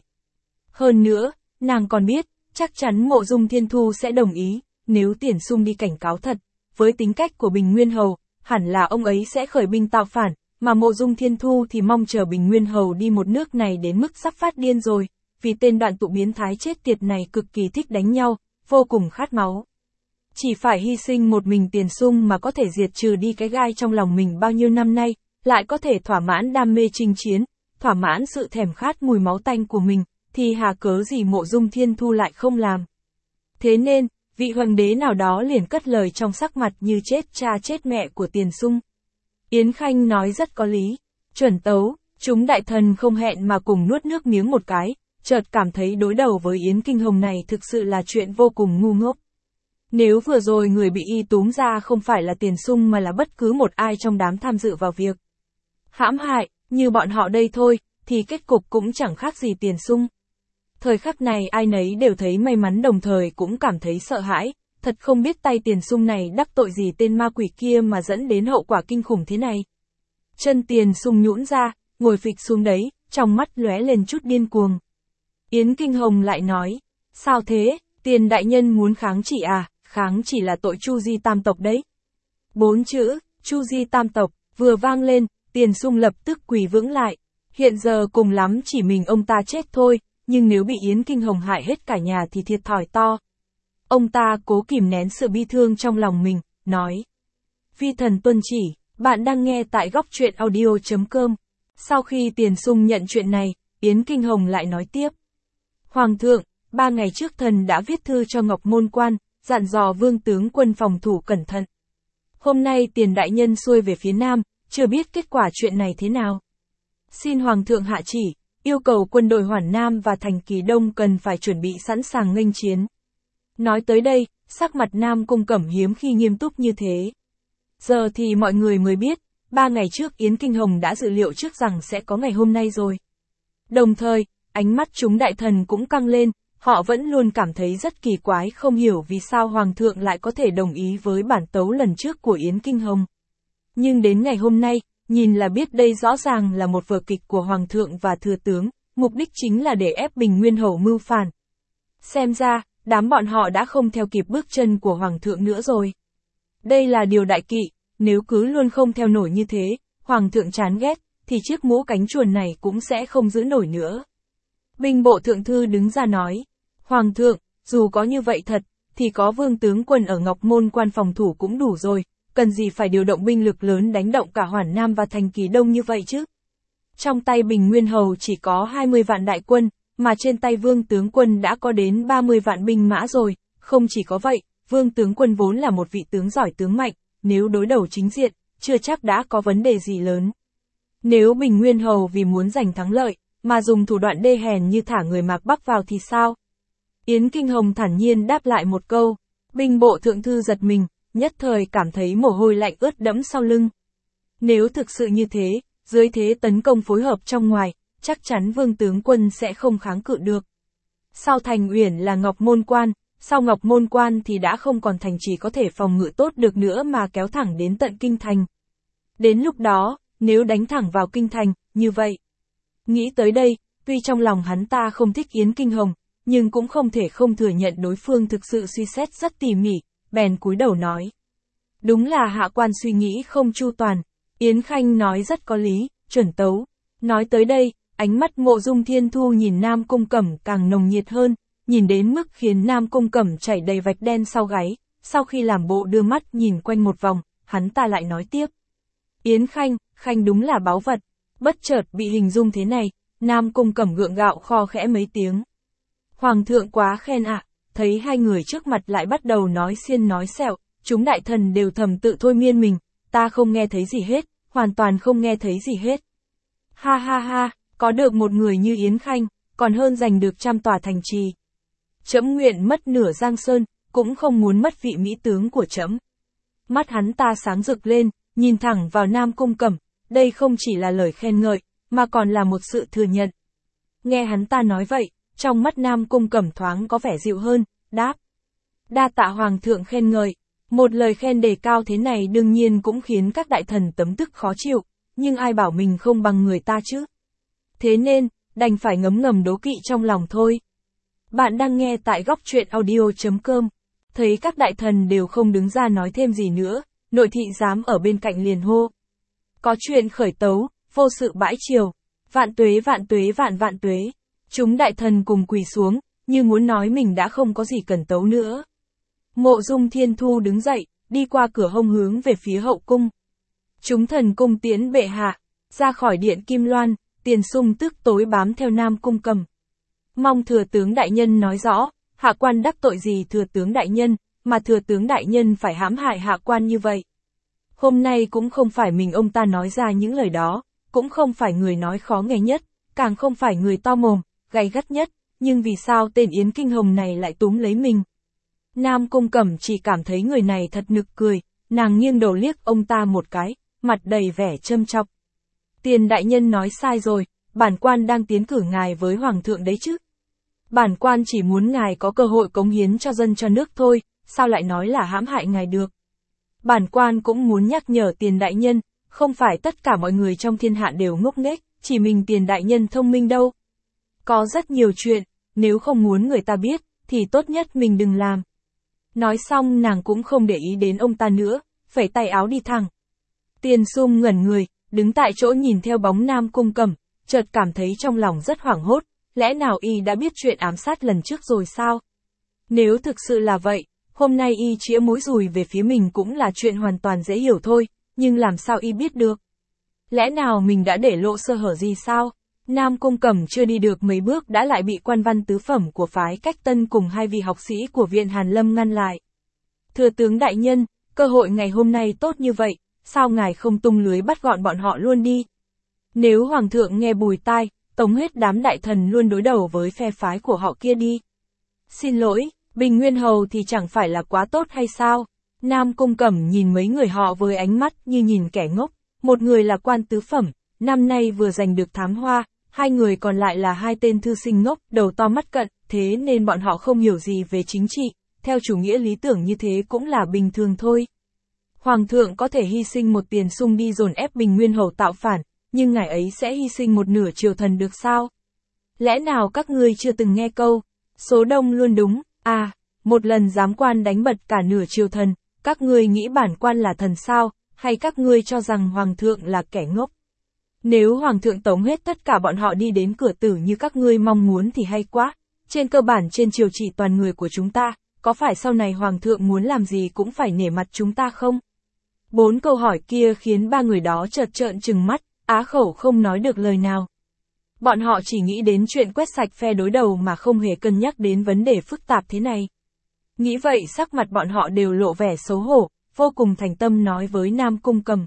Hơn nữa, nàng còn biết, chắc chắn Mộ Dung Thiên Thu sẽ đồng ý, nếu Tiền Sung đi cảnh cáo thật, với tính cách của Bình Nguyên Hầu, hẳn là ông ấy sẽ khởi binh tạo phản, mà Mộ Dung Thiên Thu thì mong chờ Bình Nguyên Hầu đi một nước này đến mức sắp phát điên rồi, vì tên đoạn tụ biến thái chết tiệt này cực kỳ thích đánh nhau, vô cùng khát máu. Chỉ phải hy sinh một mình Tiền Sung mà có thể diệt trừ đi cái gai trong lòng mình bao nhiêu năm nay, lại có thể thỏa mãn đam mê chinh chiến, thỏa mãn sự thèm khát mùi máu tanh của mình, thì hà cớ gì Mộ Dung Thiên Thu lại không làm. Thế nên, vị hoàng đế nào đó liền cất lời trong sắc mặt như chết cha chết mẹ của Tiền Sung. Yến Khanh nói rất có lý. Chuẩn tấu, chúng đại thần không hẹn mà cùng nuốt nước miếng một cái, chợt cảm thấy đối đầu với Yến Kinh Hồng này thực sự là chuyện vô cùng ngu ngốc. Nếu vừa rồi người bị y túm ra không phải là Tiền Sung mà là bất cứ một ai trong đám tham dự vào việc hãm hại, như bọn họ đây thôi, thì kết cục cũng chẳng khác gì Tiền Sung. Thời khắc này ai nấy đều thấy may mắn đồng thời cũng cảm thấy sợ hãi, thật không biết tay Tiền Sung này đắc tội gì tên ma quỷ kia mà dẫn đến hậu quả kinh khủng thế này. Chân Tiền Sung nhũn ra, ngồi phịch xuống đấy, trong mắt lóe lên chút điên cuồng. Yến Kinh Hồng lại nói, sao thế, Tiền đại nhân muốn kháng chỉ à, kháng chỉ là tội Chu Di tam tộc đấy. 4 chữ, Chu Di tam tộc, vừa vang lên, Tiền Sung lập tức quỳ vững lại. Hiện giờ cùng lắm chỉ mình ông ta chết thôi, nhưng nếu bị Yến Kinh Hồng hại hết cả nhà thì thiệt thòi to. Ông ta cố kìm nén sự bi thương trong lòng mình, nói. Vi thần tuân chỉ, bạn đang nghe tại góc truyện audio.com. Sau khi Tiền Sung nhận chuyện này, Yến Kinh Hồng lại nói tiếp. Hoàng thượng, 3 ngày trước thần đã viết thư cho Ngọc Môn Quan, dặn dò Vương tướng quân phòng thủ cẩn thận. Hôm nay Tiền đại nhân xuôi về phía Nam, chưa biết kết quả chuyện này thế nào. Xin Hoàng thượng hạ chỉ, yêu cầu quân đội Hoản Nam và thành Kỳ Đông cần phải chuẩn bị sẵn sàng nghênh chiến. Nói tới đây, sắc mặt Nam Cung Cẩm hiếm khi nghiêm túc như thế. Giờ thì mọi người mới biết, 3 ngày trước Yến Kinh Hồng đã dự liệu trước rằng sẽ có ngày hôm nay rồi. Đồng thời, ánh mắt chúng đại thần cũng căng lên, họ vẫn luôn cảm thấy rất kỳ quái không hiểu vì sao Hoàng thượng lại có thể đồng ý với bản tấu lần trước của Yến Kinh Hồng. Nhưng đến ngày hôm nay, nhìn là biết đây rõ ràng là một vở kịch của Hoàng thượng và Thừa tướng, mục đích chính là để ép Bình Nguyên Hầu mưu phản. Xem ra, đám bọn họ đã không theo kịp bước chân của Hoàng thượng nữa rồi. Đây là điều đại kỵ, nếu cứ luôn không theo nổi như thế, Hoàng thượng chán ghét, thì chiếc mũ cánh chuồn này cũng sẽ không giữ nổi nữa. Binh bộ thượng thư đứng ra nói, Hoàng thượng, dù có như vậy thật, thì có Vương tướng quân ở Ngọc Môn Quan phòng thủ cũng đủ rồi, cần gì phải điều động binh lực lớn đánh động cả Hoản Nam và thành Kỳ Đông như vậy chứ. Trong tay Bình Nguyên Hầu chỉ có 20 vạn đại quân, mà trên tay Vương tướng quân đã có đến 30 vạn binh mã rồi, không chỉ có vậy, Vương tướng quân vốn là một vị tướng giỏi tướng mạnh, nếu đối đầu chính diện, chưa chắc đã có vấn đề gì lớn. Nếu Bình Nguyên Hầu vì muốn giành thắng lợi, mà dùng thủ đoạn đê hèn như thả người Mạc Bắc vào thì sao? Yến Kinh Hồng thản nhiên đáp lại một câu, binh bộ thượng thư giật mình, nhất thời cảm thấy mồ hôi lạnh ướt đẫm sau lưng. Nếu thực sự như thế, dưới thế tấn công phối hợp trong ngoài, chắc chắn Vương tướng quân sẽ không kháng cự được. Sau thành Uyển là Ngọc Môn Quan, sau Ngọc Môn Quan thì đã không còn thành trì có thể phòng ngự tốt được nữa mà kéo thẳng đến tận kinh thành. Đến lúc đó, nếu đánh thẳng vào kinh thành, như vậy. Nghĩ tới đây, tuy trong lòng hắn ta không thích Yến Kinh Hồng, nhưng cũng không thể không thừa nhận đối phương thực sự suy xét rất tỉ mỉ, bèn cúi đầu nói. Đúng là hạ quan suy nghĩ không chu toàn, Yến Khanh nói rất có lý, chuẩn tấu. Nói tới đây, ánh mắt Mộ Dung Thiên Thu nhìn Nam Cung Cẩm càng nồng nhiệt hơn, nhìn đến mức khiến Nam Cung Cẩm chảy đầy vạch đen sau gáy, sau khi làm bộ đưa mắt nhìn quanh một vòng, hắn ta lại nói tiếp. Yến Khanh, Khanh đúng là báu vật, bất chợt bị hình dung thế này, Nam Cung Cẩm gượng gạo kho khẽ mấy tiếng. Hoàng thượng quá khen ạ, thấy hai người trước mặt lại bắt đầu nói xiên nói xẹo, chúng đại thần đều thầm tự thôi miên mình, ta không nghe thấy gì hết, hoàn toàn không nghe thấy gì hết. Ha ha ha, có được một người như Yến Khanh, còn hơn giành được 100 tòa thành trì. Trẫm nguyện mất nửa Giang Sơn, cũng không muốn mất vị mỹ tướng của trẫm. Mắt hắn ta sáng rực lên, nhìn thẳng vào Nam Cung Cẩm, đây không chỉ là lời khen ngợi, mà còn là một sự thừa nhận. Nghe hắn ta nói vậy, trong mắt Nam Cung Cẩm thoáng có vẻ dịu hơn, đáp. Đa tạ Hoàng thượng khen ngợi, một lời khen đề cao thế này đương nhiên cũng khiến các đại thần tấm tức khó chịu, nhưng ai bảo mình không bằng người ta chứ. Thế nên, đành phải ngấm ngầm đố kỵ trong lòng thôi. Bạn đang nghe tại góc truyện audio.com, thấy các đại thần đều không đứng ra nói thêm gì nữa, nội thị giám ở bên cạnh liền hô. Có chuyện khởi tấu, vô sự bãi triều, vạn tuế vạn tuế vạn vạn tuế. Chúng đại thần cùng quỳ xuống, như muốn nói mình đã không có gì cần tấu nữa. Mộ Dung Thiên Thu đứng dậy, đi qua cửa hông hướng về phía hậu cung. Chúng thần cung tiễn bệ hạ, ra khỏi điện Kim Loan, Tiền Sung tức tối bám theo Nam Cung Cẩm. Mong thừa tướng đại nhân nói rõ, hạ quan đắc tội gì thừa tướng đại nhân, mà thừa tướng đại nhân phải hãm hại hạ quan như vậy. Hôm nay cũng không phải mình ông ta nói ra những lời đó, cũng không phải người nói khó nghe nhất, càng không phải người to mồm, gay gắt nhất, nhưng vì sao tên Yến Kinh Hồng này lại túm lấy mình. Nam Cung Cẩm chỉ cảm thấy người này thật nực cười, nàng nghiêng đầu liếc ông ta một cái, mặt đầy vẻ châm chọc. Tiền đại nhân nói sai rồi, bản quan đang tiến cử ngài với Hoàng thượng đấy chứ. Bản quan chỉ muốn ngài có cơ hội cống hiến cho dân cho nước thôi, sao lại nói là hãm hại ngài được. Bản quan cũng muốn nhắc nhở Tiền đại nhân, không phải tất cả mọi người trong thiên hạ đều ngốc nghếch, chỉ mình Tiền đại nhân thông minh đâu. Có rất nhiều chuyện, nếu không muốn người ta biết, thì tốt nhất mình đừng làm. Nói xong nàng cũng không để ý đến ông ta nữa, phẩy tay áo đi thẳng. Tiền Sung ngẩn người, đứng tại chỗ nhìn theo bóng Nam Cung Cẩm, chợt cảm thấy trong lòng rất hoảng hốt, lẽ nào y đã biết chuyện ám sát lần trước rồi sao? Nếu thực sự là vậy, hôm nay y chĩa mũi dùi về phía mình cũng là chuyện hoàn toàn dễ hiểu thôi, nhưng làm sao y biết được? Lẽ nào mình đã để lộ sơ hở gì sao? Nam Cung Cẩm chưa đi được mấy bước đã lại bị quan văn tứ phẩm của phái Cách Tân cùng hai vị học sĩ của viện Hàn Lâm ngăn lại. Thừa tướng đại nhân, cơ hội ngày hôm nay tốt như vậy, sao ngài không tung lưới bắt gọn bọn họ luôn đi? Nếu Hoàng thượng nghe bùi tai, tống hết đám đại thần luôn đối đầu với phe phái của họ kia đi. Xin lỗi, Bình Nguyên Hầu thì chẳng phải là quá tốt hay sao? Nam Cung Cẩm nhìn mấy người họ với ánh mắt như nhìn kẻ ngốc, một người là quan tứ phẩm, năm nay vừa giành được thám hoa, hai người còn lại là hai tên thư sinh ngốc, đầu to mắt cận, thế nên bọn họ không hiểu gì về chính trị, theo chủ nghĩa lý tưởng như thế cũng là bình thường thôi. Hoàng thượng có thể hy sinh một Tiền Sung đi dồn ép Bình Nguyên Hầu tạo phản, nhưng ngài ấy sẽ hy sinh một nửa triều thần được sao? Lẽ nào các ngươi chưa từng nghe câu, số đông luôn đúng, à, một lần giám quan đánh bật cả nửa triều thần, các ngươi nghĩ bản quan là thần sao, hay các ngươi cho rằng Hoàng thượng là kẻ ngốc? Nếu Hoàng thượng tống hết tất cả bọn họ đi đến cửa tử như các ngươi mong muốn thì hay quá, trên cơ bản trên triều chỉ toàn người của chúng ta, có phải sau này Hoàng thượng muốn làm gì cũng phải nể mặt chúng ta không? 4 câu hỏi kia khiến ba người đó chợt trợn trừng mắt, á khẩu không nói được lời nào. Bọn họ chỉ nghĩ đến chuyện quét sạch phe đối đầu mà không hề cân nhắc đến vấn đề phức tạp thế này. Nghĩ vậy sắc mặt bọn họ đều lộ vẻ xấu hổ, vô cùng thành tâm nói với Nam Cung Cẩm.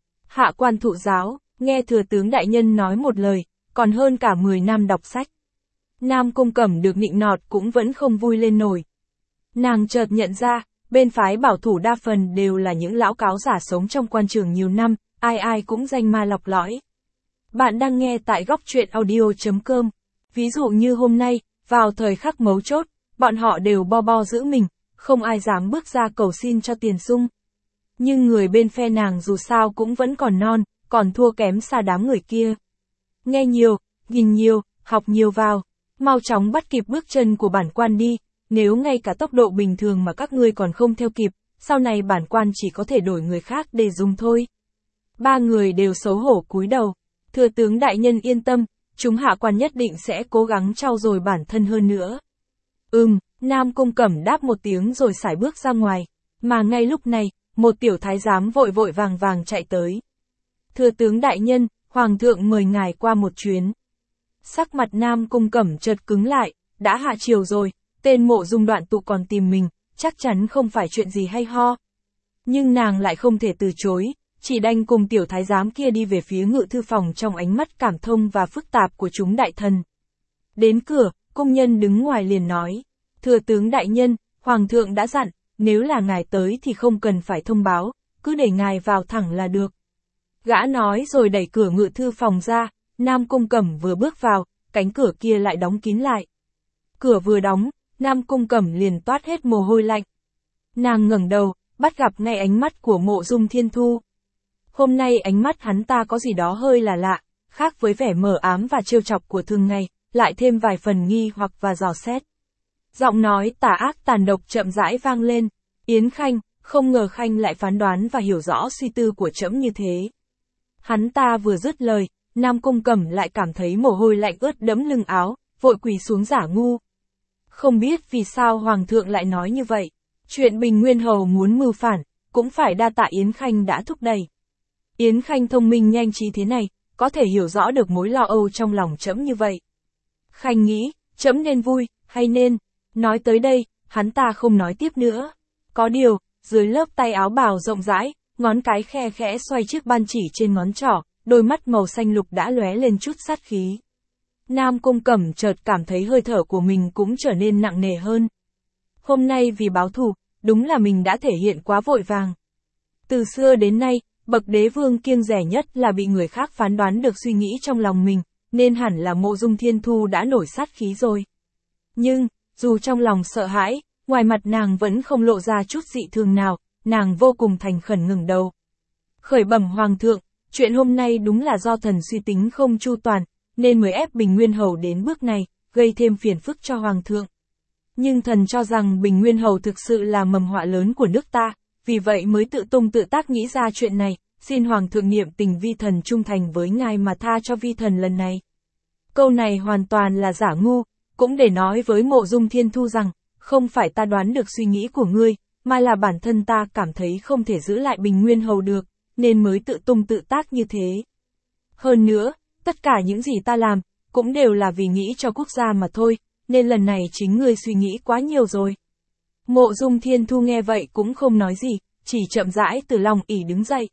Hạ quan thụ giáo, nghe thừa tướng đại nhân nói một lời, còn hơn cả 10 năm đọc sách. Nam Cung Cẩm được nịnh nọt cũng vẫn không vui lên nổi. Nàng chợt nhận ra, bên phái bảo thủ đa phần đều là những lão cáo giả sống trong quan trường nhiều năm, ai ai cũng danh ma lọc lõi. Bạn đang nghe tại góc truyện audio.com. Ví dụ như hôm nay, vào thời khắc mấu chốt, bọn họ đều bo bo giữ mình, không ai dám bước ra cầu xin cho Tiền Sung. Nhưng người bên phe nàng dù sao cũng vẫn còn non, còn thua kém xa đám người kia. Nghe nhiều, nhìn nhiều, học nhiều vào. Mau chóng bắt kịp bước chân của bản quan đi, nếu ngay cả tốc độ bình thường mà các ngươi còn không theo kịp, sau này bản quan chỉ có thể đổi người khác để dùng thôi. Ba người đều xấu hổ cúi đầu. Thừa tướng đại nhân yên tâm, chúng hạ quan nhất định sẽ cố gắng trau dồi bản thân hơn nữa. Nam Cung Cẩm đáp một tiếng rồi sải bước ra ngoài. Mà ngay lúc này, một tiểu thái giám vội vội vàng vàng chạy tới. Thừa tướng đại nhân, Hoàng thượng mời ngài qua một chuyến. Sắc mặt Nam Cung Cẩm chợt cứng lại, đã hạ chiều rồi, tên Mộ Dung Đoạn Tụ còn tìm mình, chắc chắn không phải chuyện gì hay ho. Nhưng nàng lại không thể từ chối, chỉ đành cùng tiểu thái giám kia đi về phía ngự thư phòng trong ánh mắt cảm thông và phức tạp của chúng đại thần. Đến cửa, cung nhân đứng ngoài liền nói, thừa tướng đại nhân, Hoàng thượng đã dặn, nếu là ngài tới thì không cần phải thông báo, cứ để ngài vào thẳng là được. Gã nói rồi đẩy cửa ngự thư phòng ra, Nam Cung Cẩm vừa bước vào, cánh cửa kia lại đóng kín lại. Cửa vừa đóng, Nam Cung Cẩm liền toát hết mồ hôi lạnh. Nàng ngẩng đầu, bắt gặp ngay ánh mắt của Mộ Dung Thiên Thu. Hôm nay ánh mắt hắn ta có gì đó hơi là lạ, khác với vẻ mờ ám và trêu chọc của thường ngày, lại thêm vài phần nghi hoặc và dò xét. Giọng nói tà ác tàn độc chậm rãi vang lên, Yến Khanh, không ngờ Khanh lại phán đoán và hiểu rõ suy tư của trẫm như thế. Hắn ta vừa dứt lời, Nam Cung Cẩm lại cảm thấy mồ hôi lạnh ướt đẫm lưng áo, vội quỳ xuống giả ngu. Không biết vì sao Hoàng thượng lại nói như vậy, chuyện Bình Nguyên Hầu muốn mưu phản, cũng phải đa tạ Yến Khanh đã thúc đẩy. Yến Khanh thông minh nhanh trí thế này, có thể hiểu rõ được mối lo âu trong lòng trẫm như vậy. Khanh nghĩ, trẫm nên vui, hay nên, nói tới đây, hắn ta không nói tiếp nữa. Có điều, dưới lớp tay áo bào rộng rãi, ngón cái khe khẽ xoay chiếc ban chỉ trên ngón trỏ, đôi mắt màu xanh lục đã lóe lên chút sát khí. Nam Cung Cẩm chợt cảm thấy hơi thở của mình cũng trở nên nặng nề hơn. Hôm nay vì báo thù, đúng là mình đã thể hiện quá vội vàng. Từ xưa đến nay, bậc đế vương kiêng dè nhất là bị người khác phán đoán được suy nghĩ trong lòng mình, nên hẳn là Mộ Dung Thiên Thu đã nổi sát khí rồi. Nhưng, dù trong lòng sợ hãi, ngoài mặt nàng vẫn không lộ ra chút dị thường nào, nàng vô cùng thành khẩn ngẩng đầu. Khởi bẩm Hoàng thượng, chuyện hôm nay đúng là do thần suy tính không chu toàn, nên mới ép Bình Nguyên Hầu đến bước này, gây thêm phiền phức cho Hoàng thượng. Nhưng thần cho rằng Bình Nguyên Hầu thực sự là mầm họa lớn của nước ta, vì vậy mới tự tung tự tác nghĩ ra chuyện này, xin Hoàng thượng niệm tình vi thần trung thành với ngài mà tha cho vi thần lần này. Câu này hoàn toàn là giả ngu, cũng để nói với Mộ Dung Thiên Thu rằng, không phải ta đoán được suy nghĩ của ngươi, mà là bản thân ta cảm thấy không thể giữ lại Bình Nguyên Hầu được, nên mới tự tung tự tác như thế. Hơn nữa, tất cả những gì ta làm, cũng đều là vì nghĩ cho quốc gia mà thôi, nên lần này chính ngươi suy nghĩ quá nhiều rồi. Mộ Dung Thiên Thu nghe vậy cũng không nói gì, chỉ chậm rãi từ lòng ỷ đứng dậy.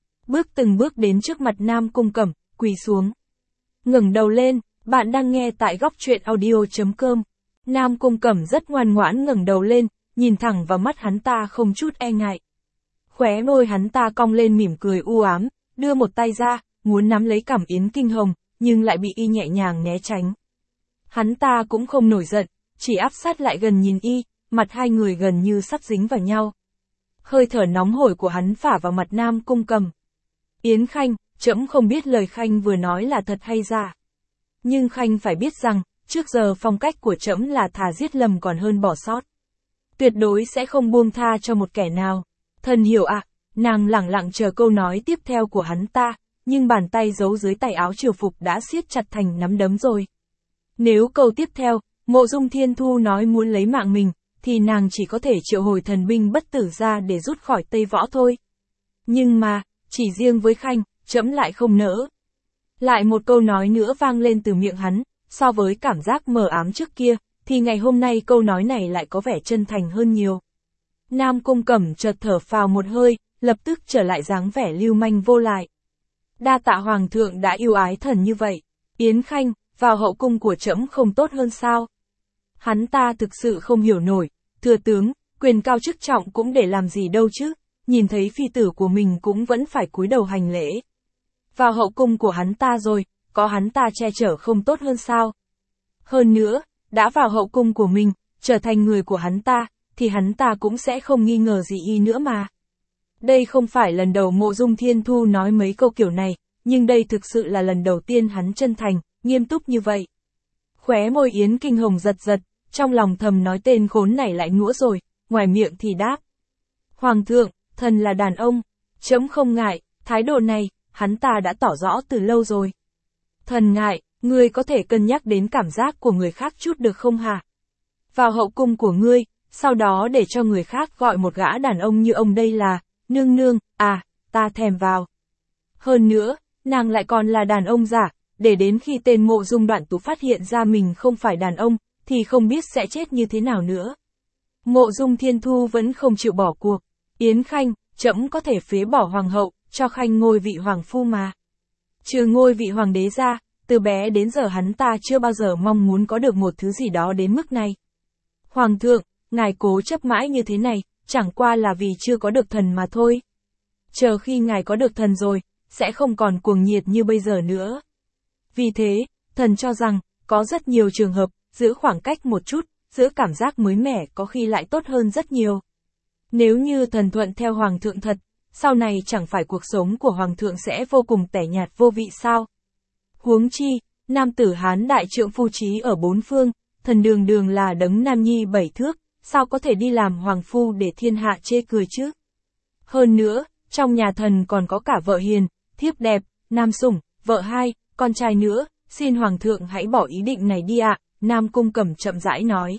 Từng bước đến trước mặt Nam Cung Cẩm, quỳ xuống. Ngẩng đầu lên, bạn đang nghe tại góc truyện audio.com. Nam Cung Cẩm rất ngoan ngoãn ngẩng đầu lên, nhìn thẳng vào mắt hắn ta không chút e ngại. Khóe môi hắn ta cong lên mỉm cười u ám, đưa một tay ra, muốn nắm lấy cằm Yến Kinh Hồng, nhưng lại bị y nhẹ nhàng né tránh. Hắn ta cũng không nổi giận, chỉ áp sát lại gần nhìn y, mặt hai người gần như sắp dính vào nhau. Hơi thở nóng hổi của hắn phả vào mặt Nam Cung Cẩm. Yến Khanh, trẫm không biết lời Khanh vừa nói là thật hay giả. Nhưng Khanh phải biết rằng, trước giờ phong cách của trẫm là thà giết lầm còn hơn bỏ sót. Tuyệt đối sẽ không buông tha cho một kẻ nào. Thần hiểu ạ, nàng lẳng lặng chờ câu nói tiếp theo của hắn ta, nhưng bàn tay giấu dưới tay áo triều phục đã siết chặt thành nắm đấm rồi. Nếu câu tiếp theo, Mộ Dung Thiên Thu nói muốn lấy mạng mình, thì nàng chỉ có thể triệu hồi thần binh bất tử ra để rút khỏi Tây Võ thôi. Nhưng mà, chỉ riêng với Khanh, trẫm lại không nỡ. Lại một câu nói nữa vang lên từ miệng hắn, so với cảm giác mờ ám trước kia, thì ngày hôm nay câu nói này lại có vẻ chân thành hơn nhiều. Nam Cung Cẩm chợt thở phào một hơi, lập tức trở lại dáng vẻ lưu manh vô lại. Đa tạ Hoàng thượng đã yêu ái thần như vậy. Yến Khanh, vào hậu cung của trẫm không tốt hơn sao? Hắn ta thực sự không hiểu nổi, thừa tướng, quyền cao chức trọng cũng để làm gì đâu chứ, nhìn thấy phi tử của mình cũng vẫn phải cúi đầu hành lễ. Vào hậu cung của hắn ta rồi, có hắn ta che chở không tốt hơn sao? Hơn nữa, đã vào hậu cung của mình, trở thành người của hắn ta, thì hắn ta cũng sẽ không nghi ngờ gì y nữa mà. Đây không phải lần đầu Mộ Dung Thiên Thu nói mấy câu kiểu này, nhưng đây thực sự là lần đầu tiên hắn chân thành, nghiêm túc như vậy. Khóe môi Yến Kinh Hồng giật giật, trong lòng thầm nói tên khốn này lại ngũa rồi, ngoài miệng thì đáp. Hoàng thượng, thần là đàn ông, trẫm không ngại, thái độ này, hắn ta đã tỏ rõ từ lâu rồi. Thần ngại, ngươi có thể cân nhắc đến cảm giác của người khác chút được không hả? Vào hậu cung của ngươi, sau đó để cho người khác gọi một gã đàn ông như ông đây là, nương nương, à, ta thèm vào. Hơn nữa, nàng lại còn là đàn ông giả, để đến khi tên Mộ Dung Đoạn Tú phát hiện ra mình không phải đàn ông, thì không biết sẽ chết như thế nào nữa. Mộ Dung Thiên Thu vẫn không chịu bỏ cuộc. Yến Khanh, trẫm có thể phế bỏ hoàng hậu, cho Khanh ngôi vị hoàng phu mà. Trừ ngôi vị hoàng đế ra, từ bé đến giờ hắn ta chưa bao giờ mong muốn có được một thứ gì đó đến mức này. Hoàng thượng, ngài cố chấp mãi như thế này, chẳng qua là vì chưa có được thần mà thôi. Chờ khi ngài có được thần rồi, sẽ không còn cuồng nhiệt như bây giờ nữa. Vì thế, thần cho rằng, có rất nhiều trường hợp, giữ khoảng cách một chút, giữ cảm giác mới mẻ có khi lại tốt hơn rất nhiều. Nếu như thần thuận theo hoàng thượng thật, sau này chẳng phải cuộc sống của hoàng thượng sẽ vô cùng tẻ nhạt vô vị sao? Huống chi, nam tử Hán đại trượng phu trí ở bốn phương, thần đường đường là đấng nam nhi 7 thước, sao có thể đi làm hoàng phu để thiên hạ chê cười chứ? Hơn nữa, trong nhà thần còn có cả vợ hiền, thiếp đẹp, nam sủng, vợ hai, con trai nữa, xin hoàng thượng hãy bỏ ý định này đi ạ, Nam Cung Cẩm chậm rãi nói.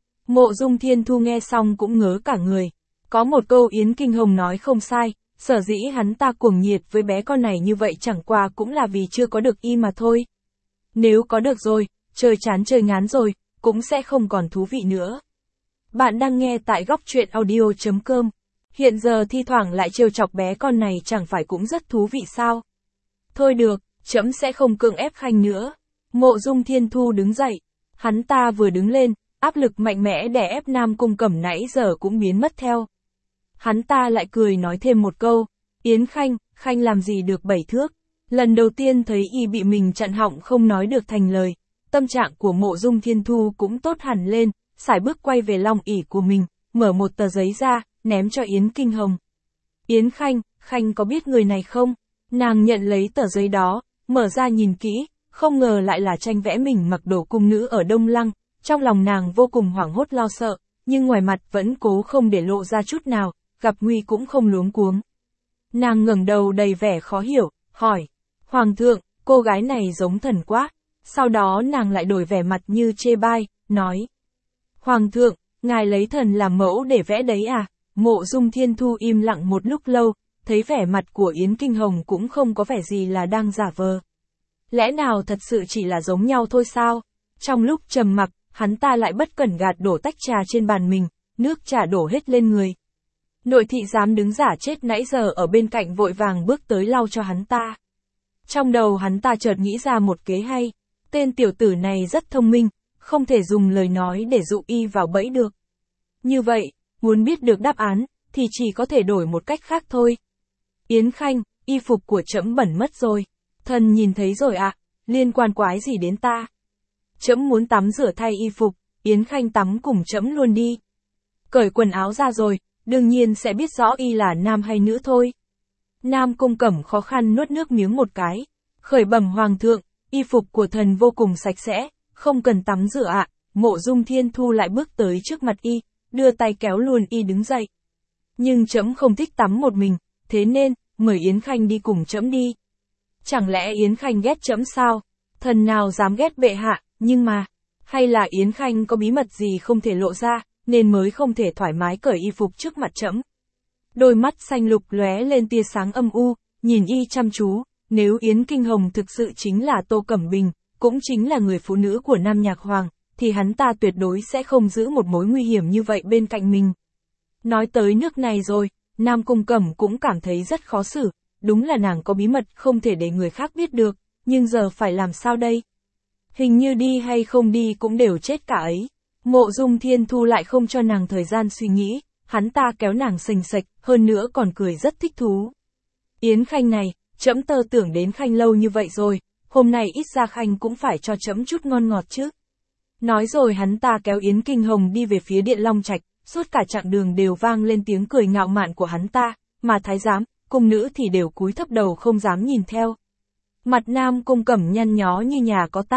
Mộ Dung Thiên Thu nghe xong cũng ngớ cả người. Có một câu Yến Kinh Hồng nói không sai, sở dĩ hắn ta cuồng nhiệt với bé con này như vậy chẳng qua cũng là vì chưa có được y mà thôi. Nếu có được rồi, chơi chán chơi ngán rồi, cũng sẽ không còn thú vị nữa. Bạn đang nghe tại góc truyện audio.com. Hiện giờ thi thoảng lại trêu chọc bé con này chẳng phải cũng rất thú vị sao? Thôi được, trẫm sẽ không cưỡng ép Khanh nữa. Mộ Dung Thiên Thu đứng dậy. Hắn ta vừa đứng lên, áp lực mạnh mẽ đè ép Nam Cung Cẩm nãy giờ cũng biến mất theo. Hắn ta lại cười nói thêm một câu, Yến Khanh, Khanh làm gì được 7 thước. Lần đầu tiên thấy y bị mình chặn họng không nói được thành lời, tâm trạng của Mộ Dung Thiên Thu cũng tốt hẳn lên, sải bước quay về long ỷ của mình, mở một tờ giấy ra, ném cho Yến Kinh Hồng. Yến Khanh, Khanh có biết người này không? Nàng nhận lấy tờ giấy đó, mở ra nhìn kỹ, không ngờ lại là tranh vẽ mình mặc đồ cung nữ ở Đông Lăng, trong lòng nàng vô cùng hoảng hốt lo sợ, nhưng ngoài mặt vẫn cố không để lộ ra chút nào, gặp nguy cũng không luống cuống. Nàng ngẩng đầu đầy vẻ khó hiểu, hỏi, Hoàng thượng, cô gái này giống thần quá, sau đó nàng lại đổi vẻ mặt như chê bai, nói, Hoàng thượng, ngài lấy thần làm mẫu để vẽ đấy à? Mộ Dung Thiên Thu im lặng một lúc lâu, thấy vẻ mặt của Yến Kinh Hồng cũng không có vẻ gì là đang giả vờ. Lẽ nào thật sự chỉ là giống nhau thôi sao? Trong lúc trầm mặc, hắn ta lại bất cẩn gạt đổ tách trà trên bàn mình, nước trà đổ hết lên người. Nội thị giám đứng giả chết nãy giờ ở bên cạnh vội vàng bước tới lau cho hắn ta. Trong đầu hắn ta chợt nghĩ ra một kế hay, tên tiểu tử này rất thông minh, không thể dùng lời nói để dụ y vào bẫy được. Như vậy, muốn biết được đáp án, thì chỉ có thể đổi một cách khác thôi. Yến Khanh, y phục của trẫm bẩn mất rồi. Thần nhìn thấy rồi ạ, liên quan quái gì đến ta? Trẫm muốn tắm rửa thay y phục, Yến Khanh tắm cùng trẫm luôn đi. Cởi quần áo ra rồi, đương nhiên sẽ biết rõ y là nam hay nữ thôi. Nam Cung Cẩm khó khăn nuốt nước miếng một cái. Khởi bẩm Hoàng thượng, y phục của thần vô cùng sạch sẽ, không cần tắm rửa ạ. Mộ Dung Thiên Thu lại bước tới trước mặt y, đưa tay kéo luôn y đứng dậy. Nhưng trẫm không thích tắm một mình, thế nên, mời Yến Khanh đi cùng trẫm đi. Chẳng lẽ Yến Khanh ghét trẫm sao? Thần nào dám ghét bệ hạ, nhưng mà, hay là Yến Khanh có bí mật gì không thể lộ ra, nên mới không thể thoải mái cởi y phục trước mặt trẫm. Đôi mắt xanh lục lóe lên tia sáng âm u, nhìn y chăm chú, nếu Yến Kinh Hồng thực sự chính là Tô Cẩm Bình, cũng chính là người phụ nữ của Nam Nhạc Hoàng, thì hắn ta tuyệt đối sẽ không giữ một mối nguy hiểm như vậy bên cạnh mình. Nói tới nước này rồi, Nam Cung Cẩm cũng cảm thấy rất khó xử, đúng là nàng có bí mật không thể để người khác biết được, nhưng giờ phải làm sao đây? Hình như đi hay không đi cũng đều chết cả ấy. Mộ Dung Thiên Thu lại không cho nàng thời gian suy nghĩ, hắn ta kéo nàng sành sạch, hơn nữa còn cười rất thích thú. Yến Khanh này, trẫm tơ tưởng đến Khanh lâu như vậy rồi, hôm nay ít ra Khanh cũng phải cho trẫm chút ngon ngọt chứ. Nói rồi hắn ta kéo Yến Kinh Hồng đi về phía Điện Long Trạch, suốt cả chặng đường đều vang lên tiếng cười ngạo mạn của hắn ta, mà thái giám, cung nữ thì đều cúi thấp đầu không dám nhìn theo. Mặt Nam Cung Cẩm nhăn nhó như nhà có tang,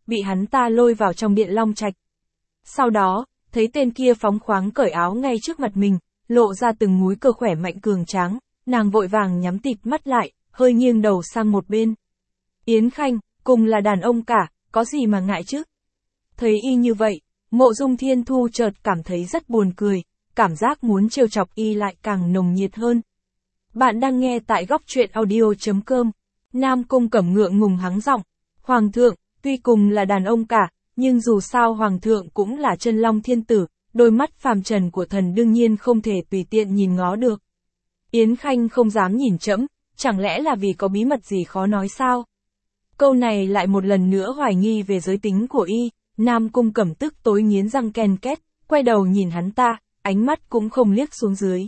bị hắn ta lôi vào trong điện Long Trạch. Sau đó, thấy tên kia phóng khoáng cởi áo ngay trước mặt mình, lộ ra từng múi cơ khỏe mạnh cường tráng, nàng vội vàng nhắm tịt mắt lại, hơi nghiêng đầu sang một bên. Yến Khanh, cùng là đàn ông cả, có gì mà ngại chứ? Thấy y như vậy, Mộ Dung Thiên Thu chợt cảm thấy rất buồn cười, cảm giác muốn trêu chọc y lại càng nồng nhiệt hơn. Bạn đang nghe tại góc truyện audio.com. Nam Cung Cẩm ngượng ngùng hắng giọng, Hoàng thượng, tuy cùng là đàn ông cả, nhưng dù sao Hoàng thượng cũng là chân long thiên tử, đôi mắt phàm trần của thần đương nhiên không thể tùy tiện nhìn ngó được. Yến Khanh không dám nhìn trẫm, chẳng lẽ là vì có bí mật gì khó nói sao? Câu này lại một lần nữa hoài nghi về giới tính của y, Nam Cung Cẩm tức tối nghiến răng ken két, quay đầu nhìn hắn ta, ánh mắt cũng không liếc xuống dưới.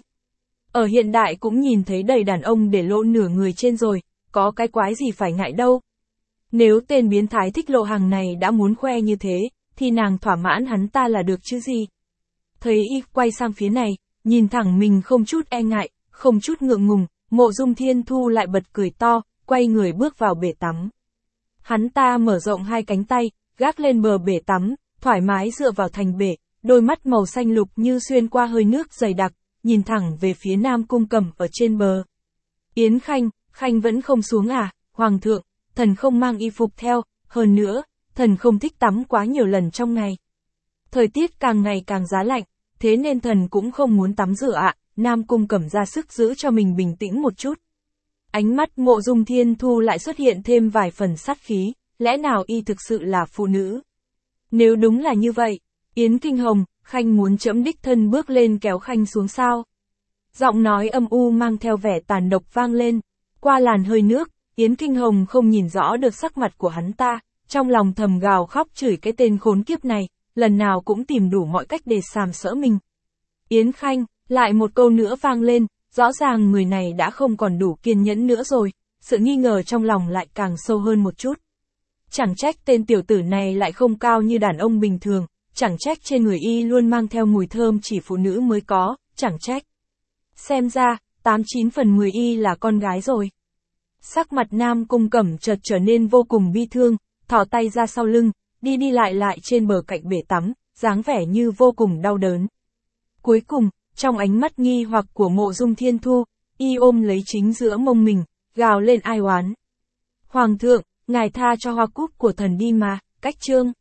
Ở hiện đại cũng nhìn thấy đầy đàn ông để lộ nửa người trên rồi, có cái quái gì phải ngại đâu. Nếu tên biến thái thích lộ hàng này đã muốn khoe như thế, thì nàng thỏa mãn hắn ta là được chứ gì. Thấy y quay sang phía này, nhìn thẳng mình không chút e ngại, không chút ngượng ngùng, Mộ Dung Thiên Thu lại bật cười to, quay người bước vào bể tắm. Hắn ta mở rộng hai cánh tay, gác lên bờ bể tắm, thoải mái dựa vào thành bể, đôi mắt màu xanh lục như xuyên qua hơi nước dày đặc, nhìn thẳng về phía Nam Cung Cẩm ở trên bờ. Yến Khanh, Khanh vẫn không xuống à, Hoàng thượng, thần không mang y phục theo, hơn nữa, thần không thích tắm quá nhiều lần trong ngày. Thời tiết càng ngày càng giá lạnh, thế nên thần cũng không muốn tắm rửa ạ, Nam Cung Cẩm ra sức giữ cho mình bình tĩnh một chút. Ánh mắt Mộ Dung Thiên Thu lại xuất hiện thêm vài phần sát khí, lẽ nào y thực sự là phụ nữ? Nếu đúng là như vậy, Yến Kinh Hồng, Khanh muốn trẫm đích thân bước lên kéo Khanh xuống sao? Giọng nói âm u mang theo vẻ tàn độc vang lên, qua làn hơi nước, Yến Kinh Hồng không nhìn rõ được sắc mặt của hắn ta, trong lòng thầm gào khóc chửi cái tên khốn kiếp này, lần nào cũng tìm đủ mọi cách để sàm sỡ mình. Yến Khanh, lại một câu nữa vang lên, rõ ràng người này đã không còn đủ kiên nhẫn nữa rồi, sự nghi ngờ trong lòng lại càng sâu hơn một chút. Chẳng trách tên tiểu tử này lại không cao như đàn ông bình thường, chẳng trách trên người y luôn mang theo mùi thơm chỉ phụ nữ mới có, chẳng trách. Xem ra, 89 phần 10 y là con gái rồi. Sắc mặt Nam Cung Cẩm chợt trở nên vô cùng bi thương, thò tay ra sau lưng, đi lại trên bờ cạnh bể tắm, dáng vẻ như vô cùng đau đớn. Cuối cùng, trong ánh mắt nghi hoặc của Mộ Dung Thiên Thu, y ôm lấy chính giữa mông mình, gào lên ai oán. Hoàng thượng, ngài tha cho hoa cúc của thần đi mà, cách chương.